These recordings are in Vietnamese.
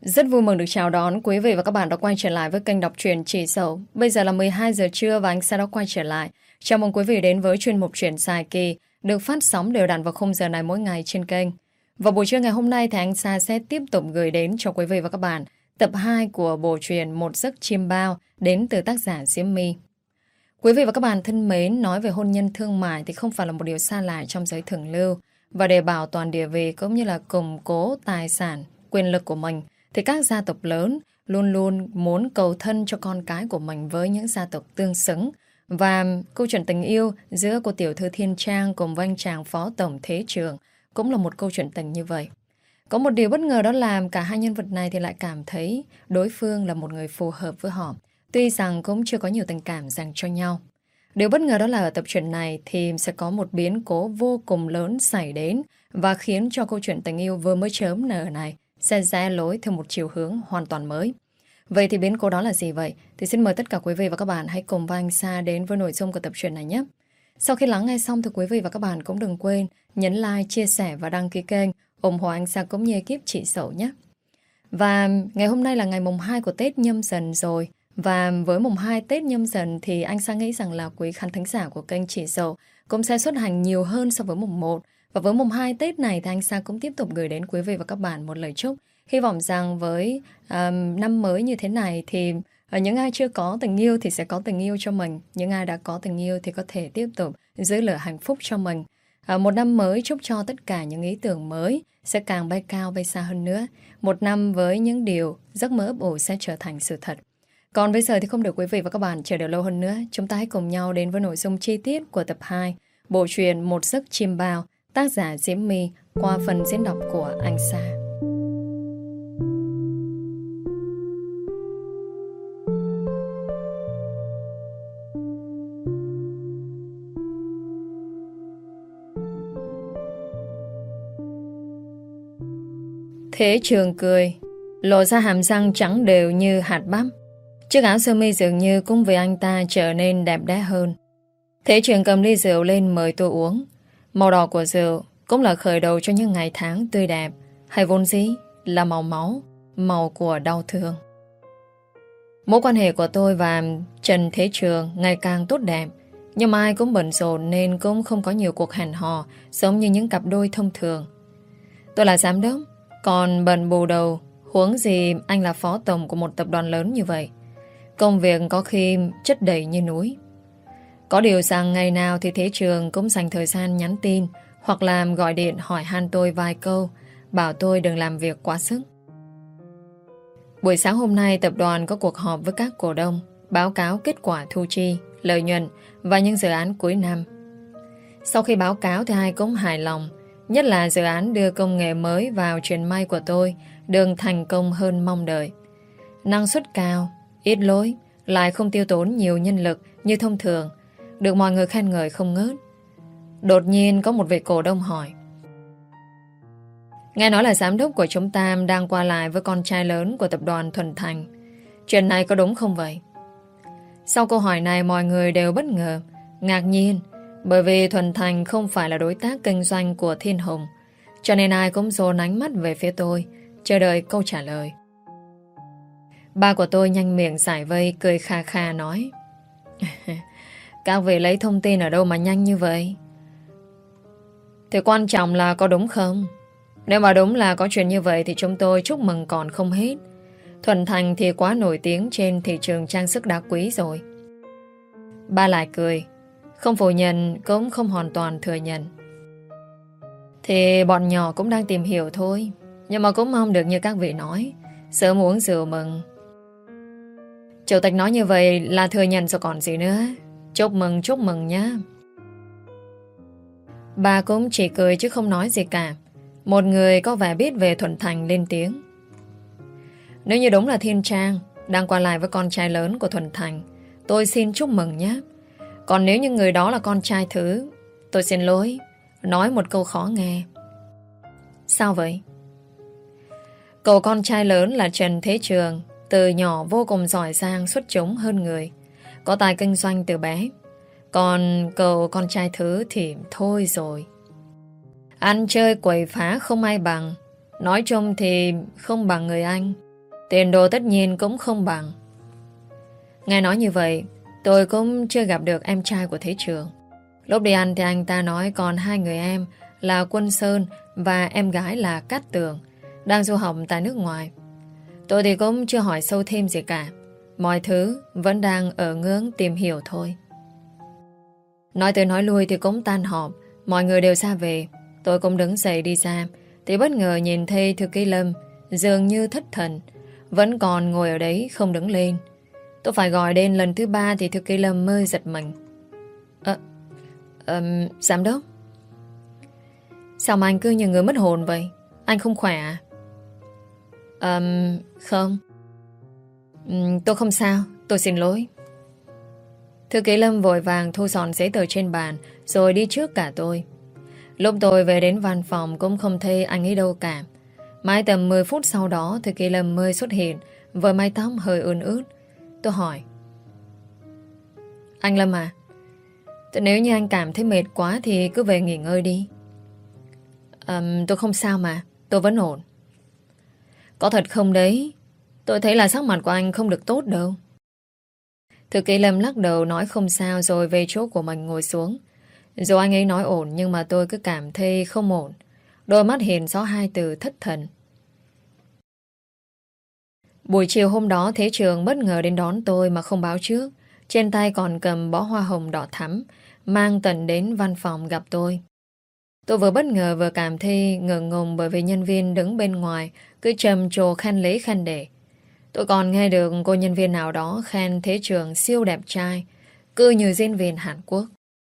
Rất vui mừng được chào đón quý vị và các bạn đã quay trở lại với kênh đọc truyện Chị Dậu. Bây giờ là 12 giờ trưa và anh sẽ đã quay trở lại. Chào mừng quý vị đến với chuyên mục truyện dài kỳ được phát sóng đều đặn vào khung giờ này mỗi ngày trên kênh. Và buổi trưa ngày hôm nay thì anh Sa sẽ tiếp tục gửi đến cho quý vị và các bạn tập 2 của bộ truyện Một Giấc Chim Bao đến từ tác giả Diễm My. Quý vị và các bạn thân mến, nói về hôn nhân thương mại thì không phải là một điều xa lạ trong giới thượng lưu. Và để bảo toàn địa vị cũng như là củng cố tài sản, quyền lực của mình thì các gia tộc lớn luôn luôn muốn cầu thân cho con cái của mình với những gia tộc tương xứng. Và câu chuyện tình yêu giữa cô tiểu thư Thiên Trang cùng với anh chàng phó tổng Thế Trường cũng là một câu chuyện tình như vậy. Có một điều bất ngờ đó là cả hai nhân vật này thì lại cảm thấy đối phương là một người phù hợp với họ, tuy rằng cũng chưa có nhiều tình cảm dành cho nhau. Điều bất ngờ đó là ở tập truyện này thì sẽ có một biến cố vô cùng lớn xảy đến và khiến cho câu chuyện tình yêu vừa mới chớm nở này sẽ rẽ lối theo một chiều hướng hoàn toàn mới. Vậy thì biến cố đó là gì vậy? Thì xin mời tất cả quý vị và các bạn hãy cùng với anh Sa đến với nội dung của tập truyện này nhé. Sau khi lắng nghe xong thì quý vị và các bạn cũng đừng quên nhấn like, chia sẻ và đăng ký kênh ủng hộ anh Sa cũng như ekip Chị Dậu nhé. Và ngày hôm nay là ngày mùng 2 của Tết Nhâm Dần rồi. Và với mùng 2 Tết Nhâm Dần thì anh Sa nghĩ rằng là quý khán thính giả của kênh Chị Dậu cũng sẽ xuất hành nhiều hơn so với mùng 1. Và với mùng 2 Tết này thì anh Sa cũng tiếp tục gửi đến quý vị và các bạn một lời chúc. Hy vọng rằng với năm mới như thế này thì những ai chưa có tình yêu thì sẽ có tình yêu cho mình. Những ai đã có tình yêu thì có thể tiếp tục giữ lửa hạnh phúc cho mình. Một năm mới chúc cho tất cả những ý tưởng mới sẽ càng bay cao bay xa hơn nữa. Một năm với những điều giấc mơ ấp ủ sẽ trở thành sự thật. Còn bây giờ thì không để quý vị và các bạn chờ đợi lâu hơn nữa. Chúng ta hãy cùng nhau đến với nội dung chi tiết của tập 2 bộ truyện Một Giấc Chim Bao, tác giả Diễm My qua phần diễn đọc của anh Sa. Thế Trường cười, lộ ra hàm răng trắng đều như hạt bắp. Chiếc áo sơ mi dường như cũng vì anh ta trở nên đẹp đẽ hơn. Thế Trường cầm ly rượu lên mời tôi uống. Màu đỏ của rượu cũng là khởi đầu cho những ngày tháng tươi đẹp, hay vốn dĩ là màu máu, màu của đau thương. Mối quan hệ của tôi và Trần Thế Trường ngày càng tốt đẹp, nhưng mà ai cũng bận rộn nên cũng không có nhiều cuộc hẹn hò giống như những cặp đôi thông thường. Tôi là giám đốc, còn bận bù đầu, huống gì anh là phó tổng của một tập đoàn lớn như vậy. Công việc có khi chất đầy như núi. Có điều rằng ngày nào thì Thế Trường cũng dành thời gian nhắn tin hoặc là gọi điện hỏi han tôi vài câu, bảo tôi đừng làm việc quá sức. Buổi sáng hôm nay tập đoàn có cuộc họp với các cổ đông, báo cáo kết quả thu chi, lợi nhuận và những dự án cuối năm. Sau khi báo cáo thì ai cũng hài lòng, nhất là dự án đưa công nghệ mới vào truyền may của tôi được thành công hơn mong đợi. Năng suất cao, ít lỗi, lại không tiêu tốn nhiều nhân lực như thông thường, được mọi người khen ngợi không ngớt. Đột nhiên có một vị cổ đông hỏi: nghe nói là giám đốc của chúng ta đang qua lại với con trai lớn của tập đoàn Thuần Thành. Chuyện này có đúng không vậy? Sau câu hỏi này mọi người đều bất ngờ, ngạc nhiên, bởi vì Thuần Thành không phải là đối tác kinh doanh của Thiên Hùng, cho nên ai cũng dồn ánh mắt về phía tôi, chờ đợi câu trả lời. Ba của tôi nhanh miệng giải vây, cười kha kha nói: các vị lấy thông tin ở đâu mà nhanh như vậy? Thì quan trọng là có đúng không? Nếu mà đúng là có chuyện như vậy thì chúng tôi chúc mừng còn không hết. Thuần Thành thì quá nổi tiếng trên thị trường trang sức đá quý rồi. Ba lại cười, không phủ nhận cũng không hoàn toàn thừa nhận. Thì bọn nhỏ cũng đang tìm hiểu thôi, nhưng mà cũng mong được như các vị nói, sớm uống rượu mừng. Chủ tịch nói như vậy là thừa nhận rồi còn gì nữa. Chúc mừng nhá. Bà cũng chỉ cười chứ không nói gì cả. Một người có vẻ biết về Thuần Thành lên tiếng: nếu như đúng là Thiên Trang đang qua lại với con trai lớn của Thuần Thành, tôi xin chúc mừng nhé. Còn nếu như người đó là con trai thứ, tôi xin lỗi, nói một câu khó nghe. Sao vậy? Cậu con trai lớn là Trần Thế Trường, từ nhỏ vô cùng giỏi giang, xuất chúng hơn người, có tài kinh doanh từ bé. Còn cậu con trai thứ thì thôi rồi, ăn chơi quậy phá không ai bằng. Nói chung thì không bằng người anh. Tiền đồ tất nhiên cũng không bằng. Nghe nói như vậy, tôi cũng chưa gặp được em trai của Thế Trường. Lúc đi ăn thì anh ta nói còn hai người em là Quân Sơn và em gái là Cát Tường đang du học tại nước ngoài. Tôi thì cũng chưa hỏi sâu thêm gì cả. Mọi thứ vẫn đang ở ngưỡng tìm hiểu thôi. Nói tới nói lui thì cũng tan họp. Mọi người đều ra về. Tôi cũng đứng dậy đi ra thì bất ngờ nhìn thấy Thư ký Lâm dường như thất thần, vẫn còn ngồi ở đấy không đứng lên. Tôi phải gọi đến lần thứ 3 thì Thư ký Lâm mới giật mình. Giám đốc, sao mà anh cứ như người mất hồn vậy? Anh không khỏe à? Không. Tôi không sao, tôi xin lỗi. Thư ký Lâm vội vàng thu dọn giấy tờ trên bàn rồi đi trước cả tôi. Lúc tôi về đến văn phòng cũng không thấy anh ấy đâu cả. Mãi tầm 10 phút sau đó Thư ký Lâm mới xuất hiện với mái tóc hơi ươn ướt. Tôi hỏi: Anh Lâm à, nếu như anh cảm thấy mệt quá thì cứ về nghỉ ngơi đi. Tôi không sao mà, tôi vẫn ổn. Có thật không đấy? Tôi thấy là sắc mặt của anh không được tốt đâu. Thư ký Lâm lắc đầu nói không sao rồi về chỗ của mình ngồi xuống. Dù anh ấy nói ổn nhưng mà tôi cứ cảm thấy không ổn. Đôi mắt hiện rõ hai từ thất thần. Buổi chiều hôm đó Thế Trường bất ngờ đến đón tôi mà không báo trước. Trên tay còn cầm bó hoa hồng đỏ thắm, mang tận đến văn phòng gặp tôi. Tôi vừa bất ngờ vừa cảm thấy ngượng ngùng bởi vì nhân viên đứng bên ngoài cứ trầm trồ khen lấy khen để. Tôi còn nghe được cô nhân viên nào đó khen Thế Trường siêu đẹp trai, cứ như diễn viên Hàn Quốc.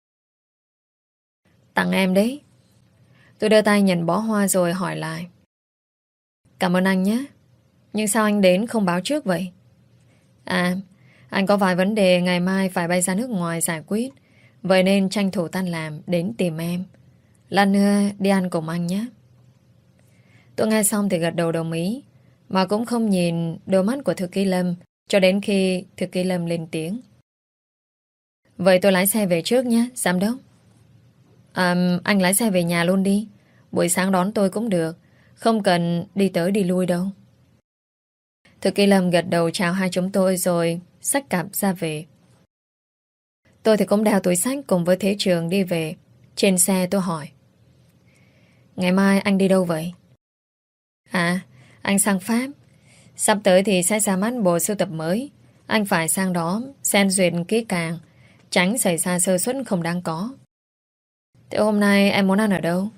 Tặng em đấy. Tôi đưa tay nhận bó hoa rồi hỏi lại: Cảm ơn anh nhé. Nhưng sao anh đến không báo trước vậy? À, anh có vài vấn đề ngày mai phải bay ra nước ngoài giải quyết, vậy nên tranh thủ tan làm đến tìm em. Lát nữa đi ăn cùng anh nhé. Tôi nghe xong thì gật đầu đồng ý, mà cũng không nhìn đôi mắt của Thư ký Lâm cho đến khi Thư ký Lâm lên tiếng: Vậy tôi lái xe về trước nhé, giám đốc. Anh lái xe về nhà luôn đi. Buổi sáng đón tôi cũng được, không cần đi tới đi lui đâu. Thư ký Lâm gật đầu chào hai chúng tôi rồi xách cặp ra về. Tôi thì cũng đeo túi xách cùng với Thế Trường đi về. Trên xe tôi hỏi: Ngày mai anh đi đâu vậy? À, anh sang Pháp. Sắp tới thì sẽ ra mắt bộ sưu tập mới. Anh phải sang đó xem duyệt kỹ càng, tránh xảy ra sơ suất không đáng có. Thế hôm nay em muốn ăn ở đâu?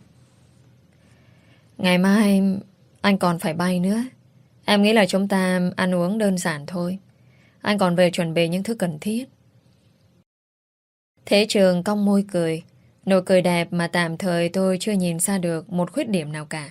Ngày mai anh còn phải bay nữa. Em nghĩ là chúng ta ăn uống đơn giản thôi. Anh còn về chuẩn bị những thứ cần thiết. Thế Trường cong môi cười. Nụ cười đẹp mà tạm thời tôi chưa nhìn ra được một khuyết điểm nào cả.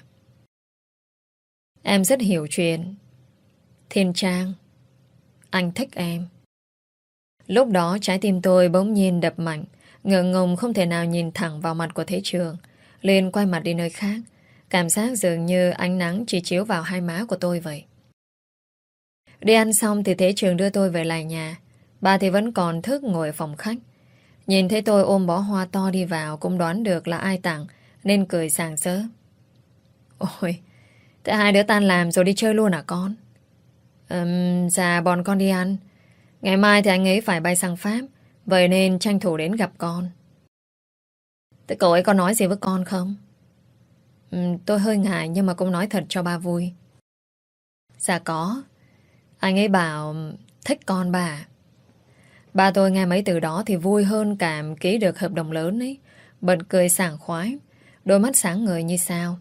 Em rất hiểu chuyện. Thiên Trang, anh thích em. Lúc đó trái tim tôi bỗng nhiên đập mạnh, ngượng ngùng không thể nào nhìn thẳng vào mặt của Thế Trường, liền quay mặt đi nơi khác. Cảm giác dường như ánh nắng chỉ chiếu vào hai má của tôi vậy. Đi ăn xong thì Thế Trường đưa tôi về lại nhà. Bà thì vẫn còn thức ngồi ở phòng khách. Nhìn thấy tôi ôm bó hoa to đi vào cũng đoán được là ai tặng, nên cười sảng sỡ. Ôi, thế hai đứa tan làm rồi đi chơi luôn à con? Dạ bọn con đi ăn. Ngày mai thì anh ấy phải bay sang Pháp, vậy nên tranh thủ đến gặp con. Thế cậu ấy có nói gì với con không? Tôi hơi ngại nhưng mà cũng nói thật cho ba vui. Dạ có. Anh ấy bảo thích con bà. Ba tôi nghe mấy từ đó thì vui hơn cảm ký được hợp đồng lớn ấy. Bật cười sảng khoái, đôi mắt sáng ngời như sao.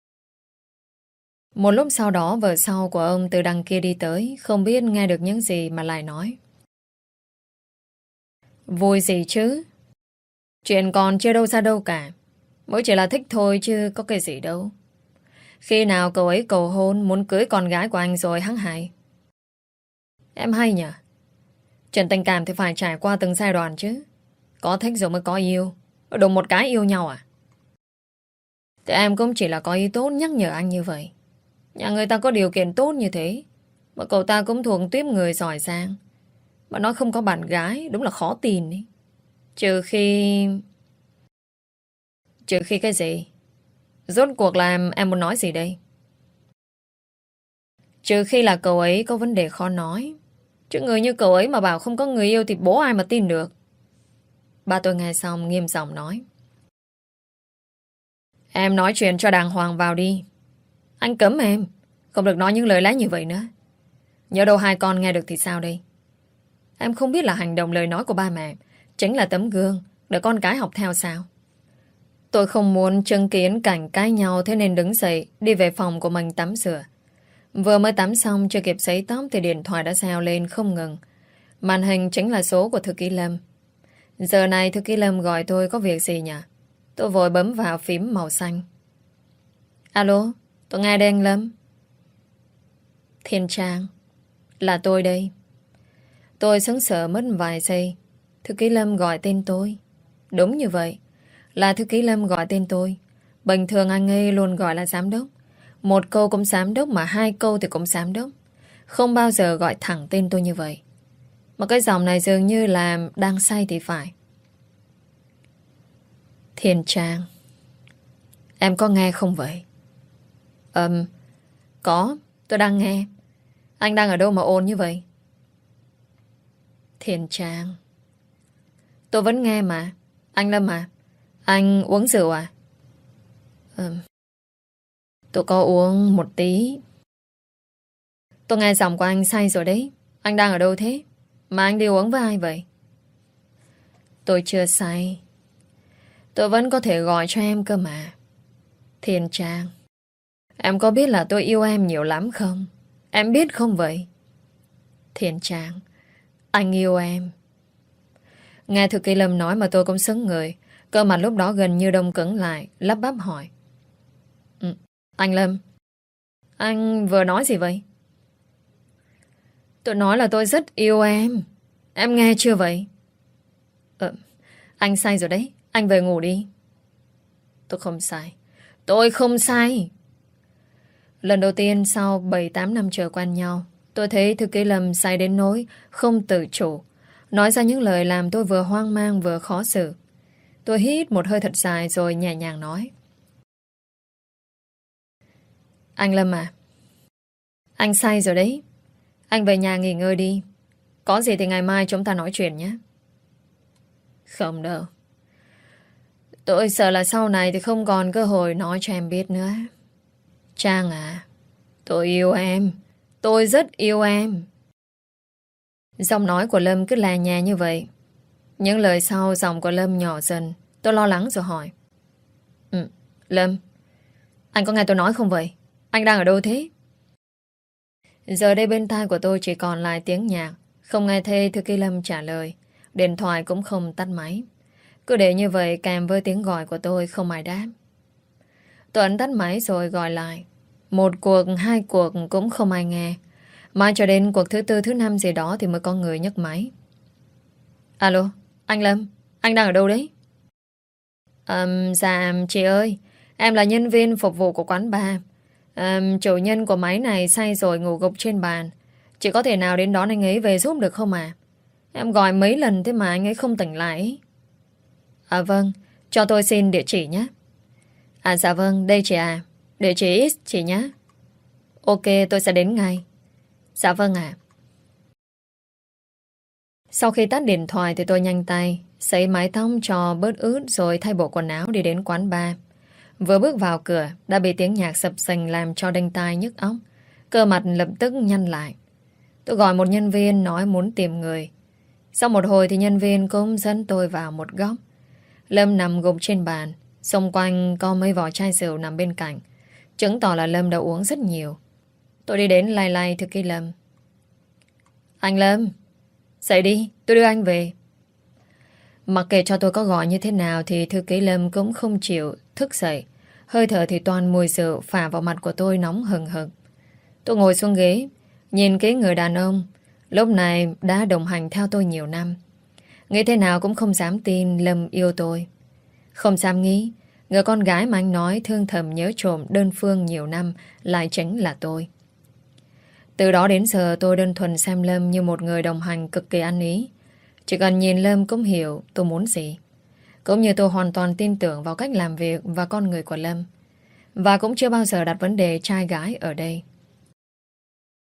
Một lúc sau đó vợ sau của ông từ đằng kia đi tới, không biết nghe được những gì mà lại nói: Vui gì chứ? Chuyện còn chưa đâu ra đâu cả. Mới chỉ là thích thôi chứ có cái gì đâu. Khi nào cậu ấy cầu hôn muốn cưới con gái của anh rồi hăng hại. Em hay nhỉ? Chuyện tình cảm thì phải trải qua từng giai đoạn chứ. Có thích rồi mới có yêu. Đùng một cái yêu nhau à? Thì em cũng chỉ là có ý tốt nhắc nhở anh như vậy. Nhà người ta có điều kiện tốt như thế mà cậu ta cũng thuộc tiếp người giỏi giang. Mà nói không có bạn gái đúng là khó tin ý. Trừ khi... Trừ khi cái gì? Rốt cuộc là em muốn nói gì đây? Trừ khi là cậu ấy có vấn đề khó nói. Chứ người như cậu ấy mà bảo không có người yêu thì bố ai mà tin được. Ba tôi nghe xong nghiêm giọng nói. Em nói chuyện cho đàng hoàng vào đi. Anh cấm em. Không được nói những lời lẽ như vậy nữa. Nhớ đâu hai con nghe được thì sao đây? Em không biết là hành động lời nói của ba mẹ chính là tấm gương để con cái học theo sao? Tôi không muốn chứng kiến cảnh cãi nhau, thế nên đứng dậy đi về phòng của mình tắm rửa. Vừa mới tắm xong chưa kịp sấy tóc thì điện thoại đã reo lên không ngừng. Màn hình chính là số của thư ký Lâm. Giờ này thư ký Lâm gọi tôi có việc gì nhỉ? Tôi vội bấm vào phím màu xanh. Alo, tôi nghe đây anh Lâm. Thiên Trang, là tôi đây. Tôi sững sờ mất vài giây. Thư ký Lâm gọi tên tôi. Đúng như vậy, là thư ký Lâm gọi tên tôi. Bình thường anh ấy luôn gọi là giám đốc. Một câu cũng giám đốc, mà hai câu thì cũng giám đốc. Không bao giờ gọi thẳng tên tôi như vậy. Mà cái giọng này dường như là đang say thì phải. Thiên Trang, em có nghe không vậy? Có, tôi đang nghe. Anh đang ở đâu mà ồn như vậy? Thiên Trang, tôi vẫn nghe mà. Anh Lâm à, anh uống rượu à? Tôi có uống một tí. Tôi nghe giọng của anh say rồi đấy. Anh đang ở đâu thế? Mà anh đi uống với ai vậy? Tôi chưa say. Tôi vẫn có thể gọi cho em cơ mà. Thiên Trang, em có biết là tôi yêu em nhiều lắm không? Em biết không vậy? Thiên Trang, anh yêu em. Nghe thư ký Lâm nói mà tôi cũng sững người. Cơ mặt lúc đó gần như đông cứng lại, lắp bắp hỏi. Anh Lâm, anh vừa nói gì vậy? Tôi nói là tôi rất yêu em. Em nghe chưa vậy? Anh say rồi đấy. Anh về ngủ đi. Tôi không sai. Tôi không sai. Lần đầu tiên sau 7-8 năm chờ quen nhau, tôi thấy thư ký Lâm say đến nỗi không tự chủ, nói ra những lời làm tôi vừa hoang mang vừa khó xử. Tôi hít một hơi thật dài rồi nhẹ nhàng nói. Anh Lâm à, anh say rồi đấy. Anh về nhà nghỉ ngơi đi. Có gì thì ngày mai chúng ta nói chuyện nhé. Không đâu. Tôi sợ là sau này thì không còn cơ hội nói cho em biết nữa. Trang à, tôi yêu em. Tôi rất yêu em. Giọng nói của Lâm cứ là nhẹ như vậy. Những lời sau giọng của Lâm nhỏ dần. Tôi lo lắng rồi hỏi. Lâm, anh có nghe tôi nói không vậy? Anh đang ở đâu thế? Giờ đây bên tai của tôi chỉ còn lại tiếng nhạc. Không nghe thấy thư ký Lâm trả lời. Điện thoại cũng không tắt máy. Cứ để như vậy kèm với tiếng gọi của tôi không ai đáp. Tôi ấn tắt máy rồi gọi lại. Một cuộc, hai cuộc cũng không ai nghe. Mãi cho đến cuộc thứ tư, thứ năm gì đó thì mới có người nhấc máy. Alo, anh Lâm, anh đang ở đâu đấy? Dạ, chị ơi, em là nhân viên phục vụ của quán bar. Chủ nhân của máy này say rồi ngủ gục trên bàn. Chị có thể nào đến đón anh ấy về giúp được không à? Em gọi mấy lần thế mà anh ấy không tỉnh lại. Vâng, cho tôi xin địa chỉ nhé. Dạ vâng, đây chị à. Địa chỉ X chị nhé. Ok, tôi sẽ đến ngay. Dạ vâng ạ. Sau khi tắt điện thoại thì tôi nhanh tay sấy mái tóc cho bớt ướt rồi thay bộ quần áo đi đến quán bar. Vừa bước vào cửa đã bị tiếng nhạc sập sình làm cho đinh tai nhức óc. Cơ mặt lập tức nhăn lại. Tôi gọi một nhân viên nói muốn tìm người. Sau một hồi thì nhân viên cũng dẫn tôi vào một góc. Lâm nằm gục trên bàn. Xung quanh có mấy vỏ chai rượu nằm bên cạnh, chứng tỏ là Lâm đã uống rất nhiều. Tôi đi đến lay lay thư ký Lâm. Anh Lâm, dậy đi, tôi đưa anh về. Mặc kệ cho tôi có gọi như thế nào thì thư ký Lâm cũng không chịu thức dậy. Hơi thở thì toàn mùi rượu phả vào mặt của tôi nóng hừng hực. Tôi ngồi xuống ghế, nhìn cái người đàn ông lúc này đã đồng hành theo tôi nhiều năm. Nghĩ thế nào cũng không dám tin Lâm yêu tôi. Không dám nghĩ người con gái mà anh nói thương thầm nhớ trộm đơn phương nhiều năm lại chính là tôi. Từ đó đến giờ tôi đơn thuần xem Lâm như một người đồng hành cực kỳ ăn ý. Chỉ cần nhìn Lâm cũng hiểu tôi muốn gì. Cũng như tôi hoàn toàn tin tưởng vào cách làm việc và con người của Lâm. Và cũng chưa bao giờ đặt vấn đề trai gái ở đây.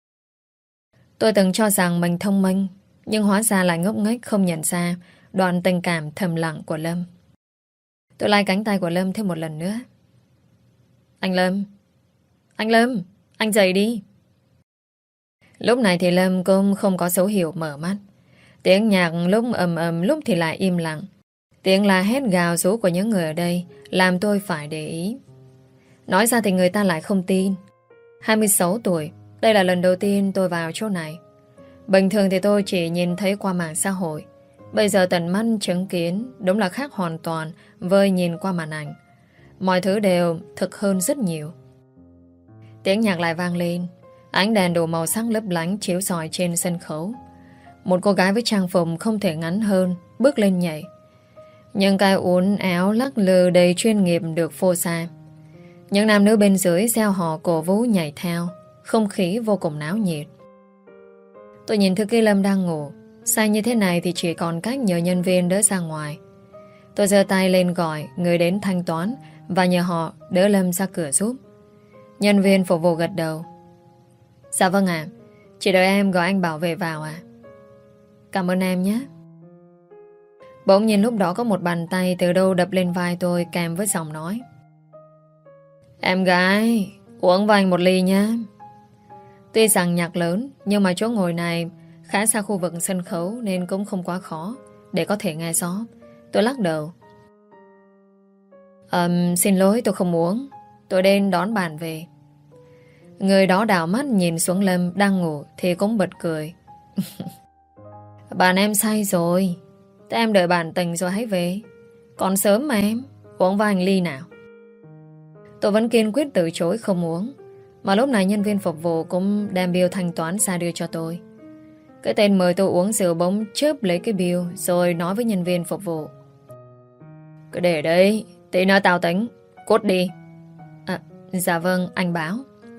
Tôi từng cho rằng mình thông minh, nhưng hóa ra lại ngốc nghếch không nhận ra đoạn tình cảm thầm lặng của Lâm. Tôi lai cánh tay của Lâm thêm một lần nữa. Anh Lâm! Anh Lâm! Anh dậy đi! Lúc này thì Lâm cũng không có dấu hiệu mở mắt. Tiếng nhạc lúc ầm ầm, lúc thì lại im lặng. Tiếng la hét gào rú của những người ở đây làm tôi phải để ý. Nói ra thì người ta lại không tin. 26 tuổi, đây là lần đầu tiên tôi vào chỗ này. Bình thường thì tôi chỉ nhìn thấy qua mạng xã hội. Bây giờ tận mắt chứng kiến đúng là khác hoàn toàn với nhìn qua màn ảnh. Mọi thứ đều thực hơn rất nhiều. Tiếng nhạc lại vang lên. Ánh đèn đủ màu sắc lấp lánh chiếu rọi trên sân khấu. Một cô gái với trang phục không thể ngắn hơn bước lên nhảy. Những cái uốn áo lắc lư đầy chuyên nghiệp được phô ra. Những nam nữ bên dưới reo hò cổ vũ nhảy theo. Không khí vô cùng náo nhiệt. Tôi nhìn thư ký Lâm đang ngủ. Say như thế này thì chỉ còn cách nhờ nhân viên đỡ ra ngoài. Tôi giơ tay lên gọi người đến thanh toán và nhờ họ đỡ Lâm ra cửa giúp. Nhân viên phục vụ gật đầu. Dạ vâng ạ. Chỉ đợi em gọi anh bảo vệ vào à? Cảm ơn em nhé. Bỗng nhiên lúc đó có một bàn tay từ đâu đập lên vai tôi kèm với giọng nói. Em gái, uống với anh một ly nhé. Tuy rằng nhạc lớn, nhưng mà chỗ ngồi này khá xa khu vực sân khấu nên cũng không quá khó để có thể nghe rõ. Tôi lắc đầu. Xin lỗi, tôi không uống. Tôi đến đón bạn về. Người đó đảo mắt nhìn xuống Lâm đang ngủ thì cũng bật cười. Bạn em say rồi. Thế em đợi bạn tỉnh rồi hãy về. Còn sớm mà em. Uống với anh ly nào. Tôi vẫn kiên quyết từ chối không uống. Mà lúc này nhân viên phục vụ cũng đem bill thanh toán ra đưa cho tôi. Cái tên mời tôi uống rượu bỗng chớp lấy cái bill rồi nói với nhân viên phục vụ. Cứ để đấy, tí nữa tao tính. Cút đi. Dạ vâng, anh báo.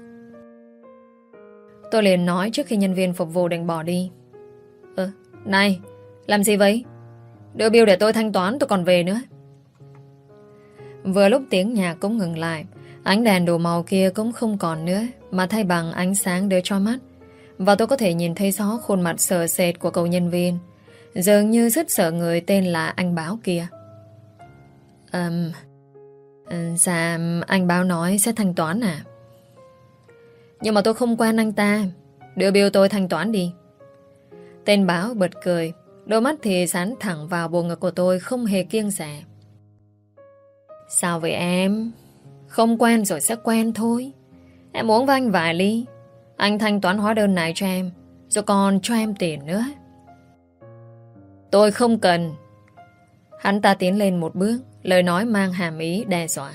Tôi liền nói trước khi nhân viên phục vụ định bỏ đi. Này, làm gì vậy? Đưa bill để tôi thanh toán tôi còn về nữa. Vừa lúc tiếng nhạc cũng ngừng lại, ánh đèn đủ màu kia cũng không còn nữa, mà thay bằng ánh sáng để cho mắt. Và tôi có thể nhìn thấy rõ khuôn mặt sợ sệt của cậu nhân viên, dường như rất sợ người tên là anh Báo kia. Dạ, anh Báo nói sẽ thanh toán à? Nhưng mà tôi không quen anh ta. Đưa bill tôi thanh toán đi. Tên Báo bật cười, đôi mắt thì dán thẳng vào bộ ngực của tôi không hề kiêng dè. Sao vậy em? Không quen rồi sẽ quen thôi. Em uống với anh vài ly, anh thanh toán hóa đơn này cho em, rồi còn cho em tiền nữa. Tôi không cần. Hắn ta tiến lên một bước, lời nói mang hàm ý đe dọa.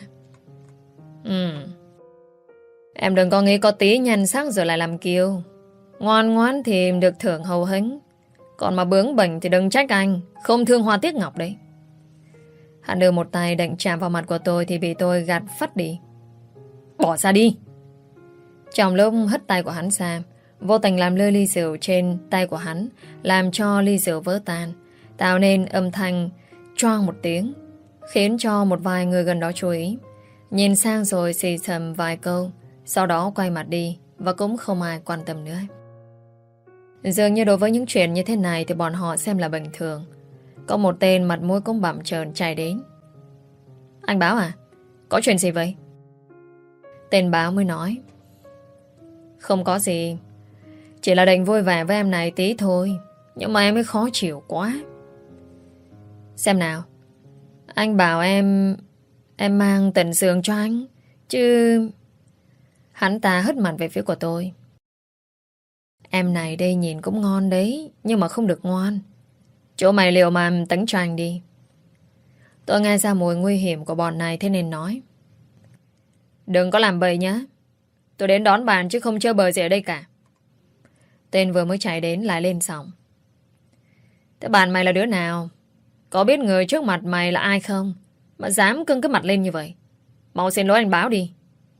Em đừng có nghĩ có tí nhan sắc rồi lại làm kiêu. Ngoan ngoãn thì được thưởng hậu hĩnh. Còn mà bướng bỉnh thì đừng trách anh, không thương hoa tiếc ngọc đấy. Hắn đưa một tay định chạm vào mặt của tôi thì bị tôi gạt phắt đi. Bỏ ra đi. Trong lúc hất tay của hắn ra, vô tình làm lơ ly rượu trên tay của hắn, làm cho ly rượu vỡ tan, tạo nên âm thanh choang một tiếng, khiến cho một vài người gần đó chú ý. Nhìn sang rồi xì xầm vài câu, sau đó quay mặt đi, và cũng không ai quan tâm nữa. Dường như đối với những chuyện như thế này thì bọn họ xem là bình thường. Có một tên mặt mũi cũng bặm trợn chạy đến. Anh Báo à? Có chuyện gì vậy? Tên Báo mới nói. Không có gì, chỉ là định vui vẻ với em này tí thôi, nhưng mà em ấy khó chịu quá. Xem nào, anh bảo em mang tận giường cho anh chứ. Hắn ta hất mặt về phía của tôi. Em này đây nhìn cũng ngon đấy, nhưng mà không được ngoan. Chỗ mày liều mà tấn cho anh đi. Tôi nghe ra mùi nguy hiểm của bọn này thế nên nói. Đừng có làm bậy nhá. Tôi đến đón bạn chứ không chơi bời gì ở đây cả. Tên vừa mới chạy đến lại lên giọng. Thế bạn mày là đứa nào? Có biết người trước mặt mày là ai không mà dám cưng cái mặt lên như vậy? Mau xin lỗi anh Báo đi.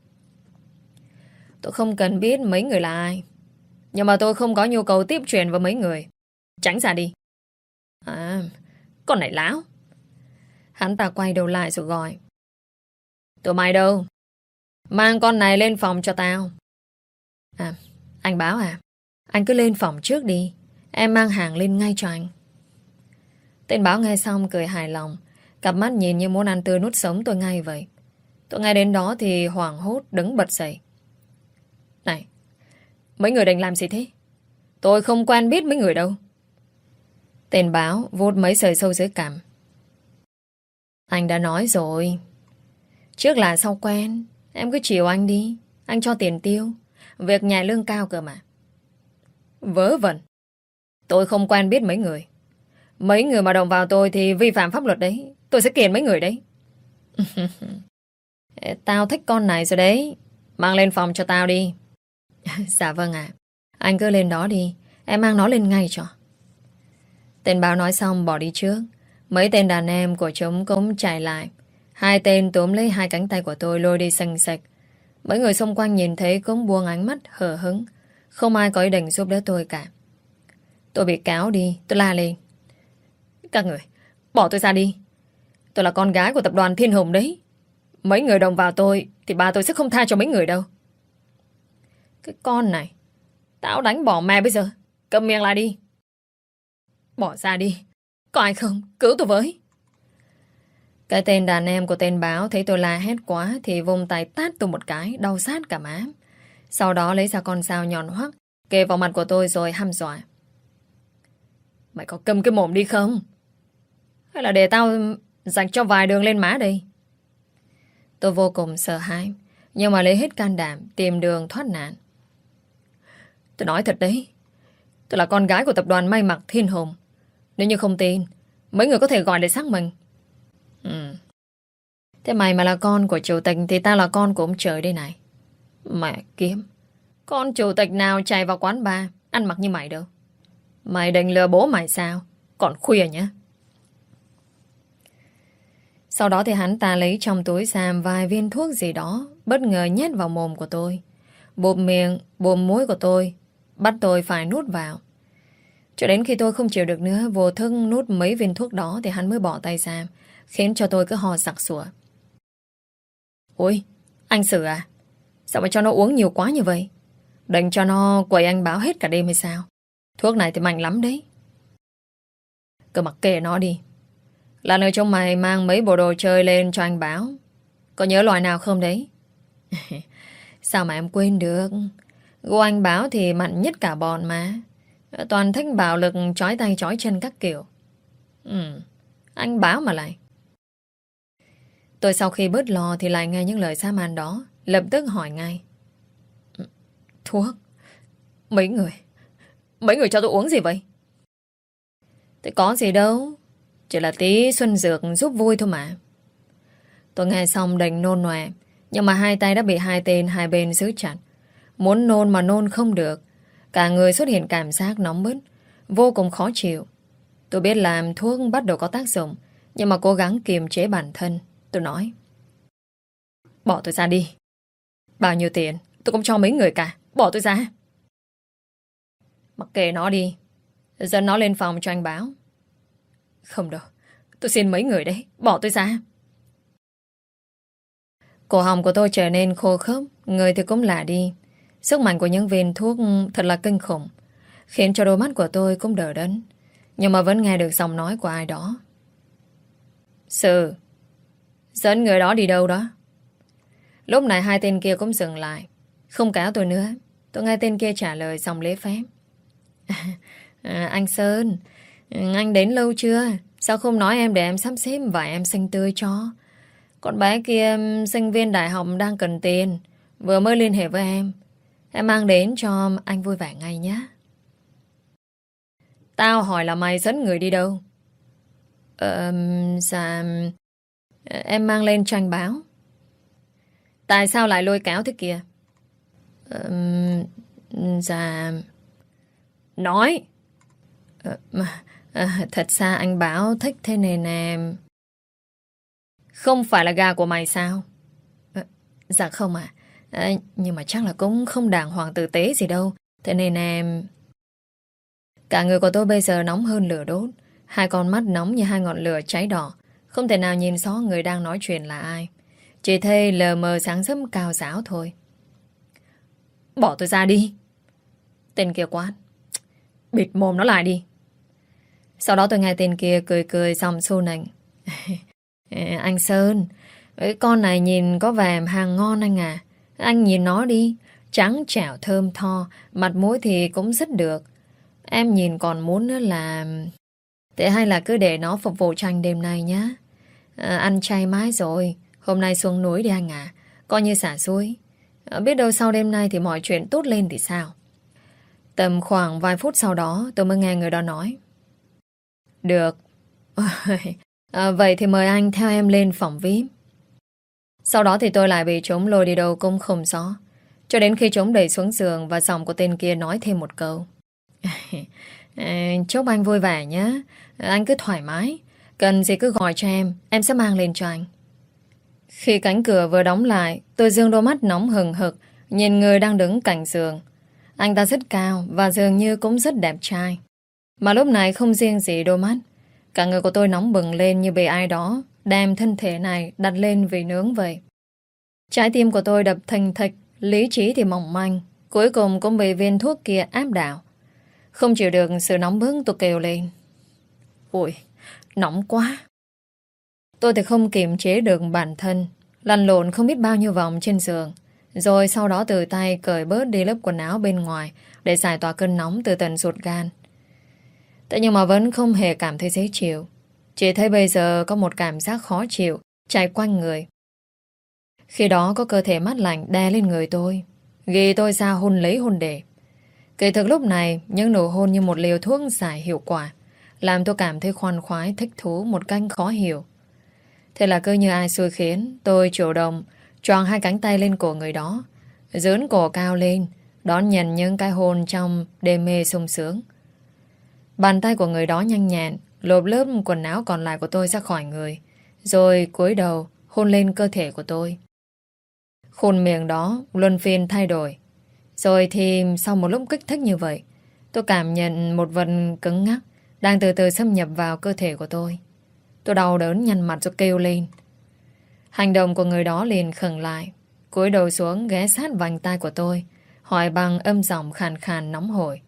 Tôi không cần biết mấy người là ai, nhưng mà tôi không có nhu cầu tiếp chuyện với mấy người. Tránh ra đi. Con này láo. Hắn ta quay đầu lại rồi gọi. Tụi mày đâu? Mang con này lên phòng cho tao. Anh Báo à? Anh cứ lên phòng trước đi. Em mang hàng lên ngay cho anh. Tên báo nghe xong cười hài lòng. Cặp mắt nhìn như muốn ăn tươi nuốt sống tôi ngay vậy. Tôi nghe đến đó thì hoảng hốt đứng bật dậy. Này, mấy người định làm gì thế? Tôi không quen biết mấy người đâu. Tên báo vuốt mấy sợi sâu dưới cằm. Anh đã nói rồi. Trước là sau quen. Em cứ chiều anh đi. Anh cho tiền tiêu. Việc nhà lương cao cơ mà. Vớ vẩn. Tôi không quen biết mấy người. Mấy người mà động vào tôi thì vi phạm pháp luật đấy. Tôi sẽ kiện mấy người đấy. Tao thích con này rồi đấy. Mang lên phòng cho tao đi. Dạ vâng ạ. Anh cứ lên đó đi. Em mang nó lên ngay cho. Tên báo nói xong bỏ đi trước. Mấy tên đàn em của chúng cũng chạy lại. Hai tên túm lấy hai cánh tay của tôi lôi đi xanh sạch. Mấy người xung quanh nhìn thấy cũng buông ánh mắt hờ hững. Không ai có ý định giúp đỡ tôi cả. Tôi bị cáo đi. Tôi la lên. Các người, bỏ tôi ra đi. Tôi là con gái của tập đoàn Thiên Hùng đấy. Mấy người đồng vào tôi thì ba tôi sẽ không tha cho mấy người đâu. Cái con này, tao đánh bỏ mẹ bây giờ. Cầm miệng lại đi. Bỏ ra đi. Có ai không? Cứu tôi với. Cái tên đàn em của tên báo thấy tôi la hét quá thì vung tay tát tôi một cái, đau sát cả má. Sau đó lấy ra con dao nhọn hoắt kề vào mặt của tôi rồi hăm dọa. Mày có câm cái mồm đi không? Hay là để tao rạch cho vài đường lên má đây? Tôi vô cùng sợ hãi, nhưng mà lấy hết can đảm tìm đường thoát nạn. Tôi nói thật đấy, tôi là con gái của tập đoàn may mặc Thiên Hùng. Nếu như không tin, mấy người có thể gọi để xác minh. Thế mày mà là con của chủ tịch thì tao là con của ông trời đây này. Mẹ kiếm, con chủ tịch nào chạy vào quán bar ăn mặc như mày đâu. Mày định lừa bố mày sao? Còn khuya nhá. Sau đó thì hắn ta lấy trong túi Sam vài viên thuốc gì đó, bất ngờ nhét vào mồm của tôi. Bụp miệng, bùm mũi của tôi, bắt tôi phải nuốt vào. Cho đến khi tôi không chịu được nữa, vô thức nuốt mấy viên thuốc đó thì hắn mới bỏ tay ra, khiến cho tôi cứ ho sặc sụa. Ôi, anh Sử à? Sao mà cho nó uống nhiều quá như vậy? Định cho nó quậy anh báo hết cả đêm hay sao? Thuốc này thì mạnh lắm đấy. Cứ mặc kệ nó đi. Là nơi trong mày mang mấy bộ đồ chơi lên cho anh báo. Có nhớ loại nào không đấy? Sao mà em quên được? Gu anh báo thì mạnh nhất cả bọn mà. Toàn thích bạo lực chói tay chói chân các kiểu. Anh báo mà lại. Tôi sau khi bớt lo thì lại nghe những lời xa man đó. Lập tức hỏi ngay. Thuốc? Mấy người cho tôi uống gì vậy? Thì có gì đâu. Chỉ là tí xuân dược giúp vui thôi mà. Tôi nghe xong định nôn nòe, nhưng mà hai tay đã bị hai tên hai bên giữ chặt. Muốn nôn mà nôn không được. Cả người xuất hiện cảm giác nóng bứt, vô cùng khó chịu. Tôi biết làm thuốc bắt đầu có tác dụng, nhưng mà cố gắng kiềm chế bản thân. Tôi nói. Bỏ tôi ra đi. Bao nhiêu tiền tôi cũng cho mấy người cả. Bỏ tôi ra. Mặc kệ nó đi. Dẫn nó lên phòng cho anh báo. Không đâu. Tôi xin mấy người đấy. Bỏ tôi ra. Cổ họng của tôi trở nên khô khốc, người thì cũng lạ đi. Sức mạnh của những viên thuốc thật là kinh khủng, khiến cho đôi mắt của tôi cũng đờ đẫn. Nhưng mà vẫn nghe được giọng nói của ai đó. Sử, dẫn người đó đi đâu đó? Lúc này hai tên kia cũng dừng lại, không cáo tôi nữa. Tôi nghe tên kia trả lời giọng lễ phép. Anh Sơn, anh đến lâu chưa? Sao không nói em để em sắp xếp vài em xinh tươi cho? Con bé kia sinh viên đại học đang cần tiền, vừa mới liên hệ với em. Em mang đến cho anh vui vẻ ngay nhé. Tao hỏi là mày dẫn người đi đâu? Dạ, em mang lên cho anh báo. Tại sao lại lôi kéo thế kia? Dạ... Nói! Thật ra anh báo thích thế nên em... Không phải là gà của mày sao? Dạ không ạ. Nhưng mà chắc là cũng không đàng hoàng tử tế gì đâu. Thế nên em... Cả người của tôi bây giờ nóng hơn lửa đốt. Hai con mắt nóng như hai ngọn lửa cháy đỏ. Không thể nào nhìn rõ người đang nói chuyện là ai. Chỉ thấy lờ mờ sáng sớm cao giáo thôi. Bỏ tôi ra đi. Tên kia quát: Bịt mồm nó lại đi. Sau đó tôi nghe tên kia cười cười xong xu nịnh: Anh Sơn, cái con này nhìn có vẻ hàng ngon anh à. Anh nhìn nó đi, trắng trẻo thơm tho, mặt mũi thì cũng rất được. Em nhìn còn muốn nữa là... Thế hay là cứ để nó phục vụ cho anh đêm nay nhá. Ăn chay mãi rồi, hôm nay xuống núi đi anh à, coi như xả xui. Biết đâu sau đêm nay thì mọi chuyện tốt lên thì sao. Tầm khoảng vài phút sau đó tôi mới nghe người đó nói: Được. Vậy thì mời anh theo em lên phòng VIP. Sau đó thì tôi lại bị chúng lôi đi đâu cũng không rõ, cho đến khi chúng đẩy xuống giường và giọng của tên kia nói thêm một câu: Chúc anh vui vẻ nhé. Anh cứ thoải mái, cần gì cứ gọi cho em sẽ mang lên cho anh. Khi cánh cửa vừa đóng lại, tôi dương đôi mắt nóng hừng hực nhìn người đang đứng cạnh giường. Anh ta rất cao và dường như cũng rất đẹp trai. Mà lúc này không riêng gì đôi mắt, cả người của tôi nóng bừng lên như bị ai đó đem thân thể này đặt lên vì nướng vậy. Trái tim của tôi đập thình thịch, lý trí thì mỏng manh, cuối cùng cũng bị viên thuốc kia áp đảo. Không chịu được sự nóng bức, tôi kêu lên: Ôi, nóng quá. Tôi thì không kiềm chế được bản thân, lăn lộn không biết bao nhiêu vòng trên giường, rồi sau đó từ tay cởi bớt đi lớp quần áo bên ngoài để giải tỏa cơn nóng từ tận ruột gan. Thế nhưng mà vẫn không hề cảm thấy dễ chịu. Chỉ thấy bây giờ có một cảm giác khó chịu chạy quanh người. Khi đó có cơ thể mát lạnh đè lên người tôi, ghi tôi ra hôn lấy hôn để. Kỳ thực lúc này, những nụ hôn như một liều thuốc giải hiệu quả, làm tôi cảm thấy khoan khoái, thích thú một cách khó hiểu. Thế là cứ như ai xui khiến, tôi chủ động choàng hai cánh tay lên cổ người đó, dướn cổ cao lên, đón nhận những cái hôn trong đêm mê sung sướng. Bàn tay của người đó nhanh nhẹn lột lớp quần áo còn lại của tôi ra khỏi người, rồi cúi đầu hôn lên cơ thể của tôi. Khuôn miệng đó luân phiên thay đổi. Rồi thì sau một lúc kích thích như vậy, tôi cảm nhận một vật cứng ngắc đang từ từ xâm nhập vào cơ thể của tôi. Tôi đau đớn nhăn mặt rồi kêu lên. Hành động của người đó liền khựng lại, cúi đầu xuống ghé sát vành tai của tôi, hỏi bằng âm giọng khàn khàn nóng hổi: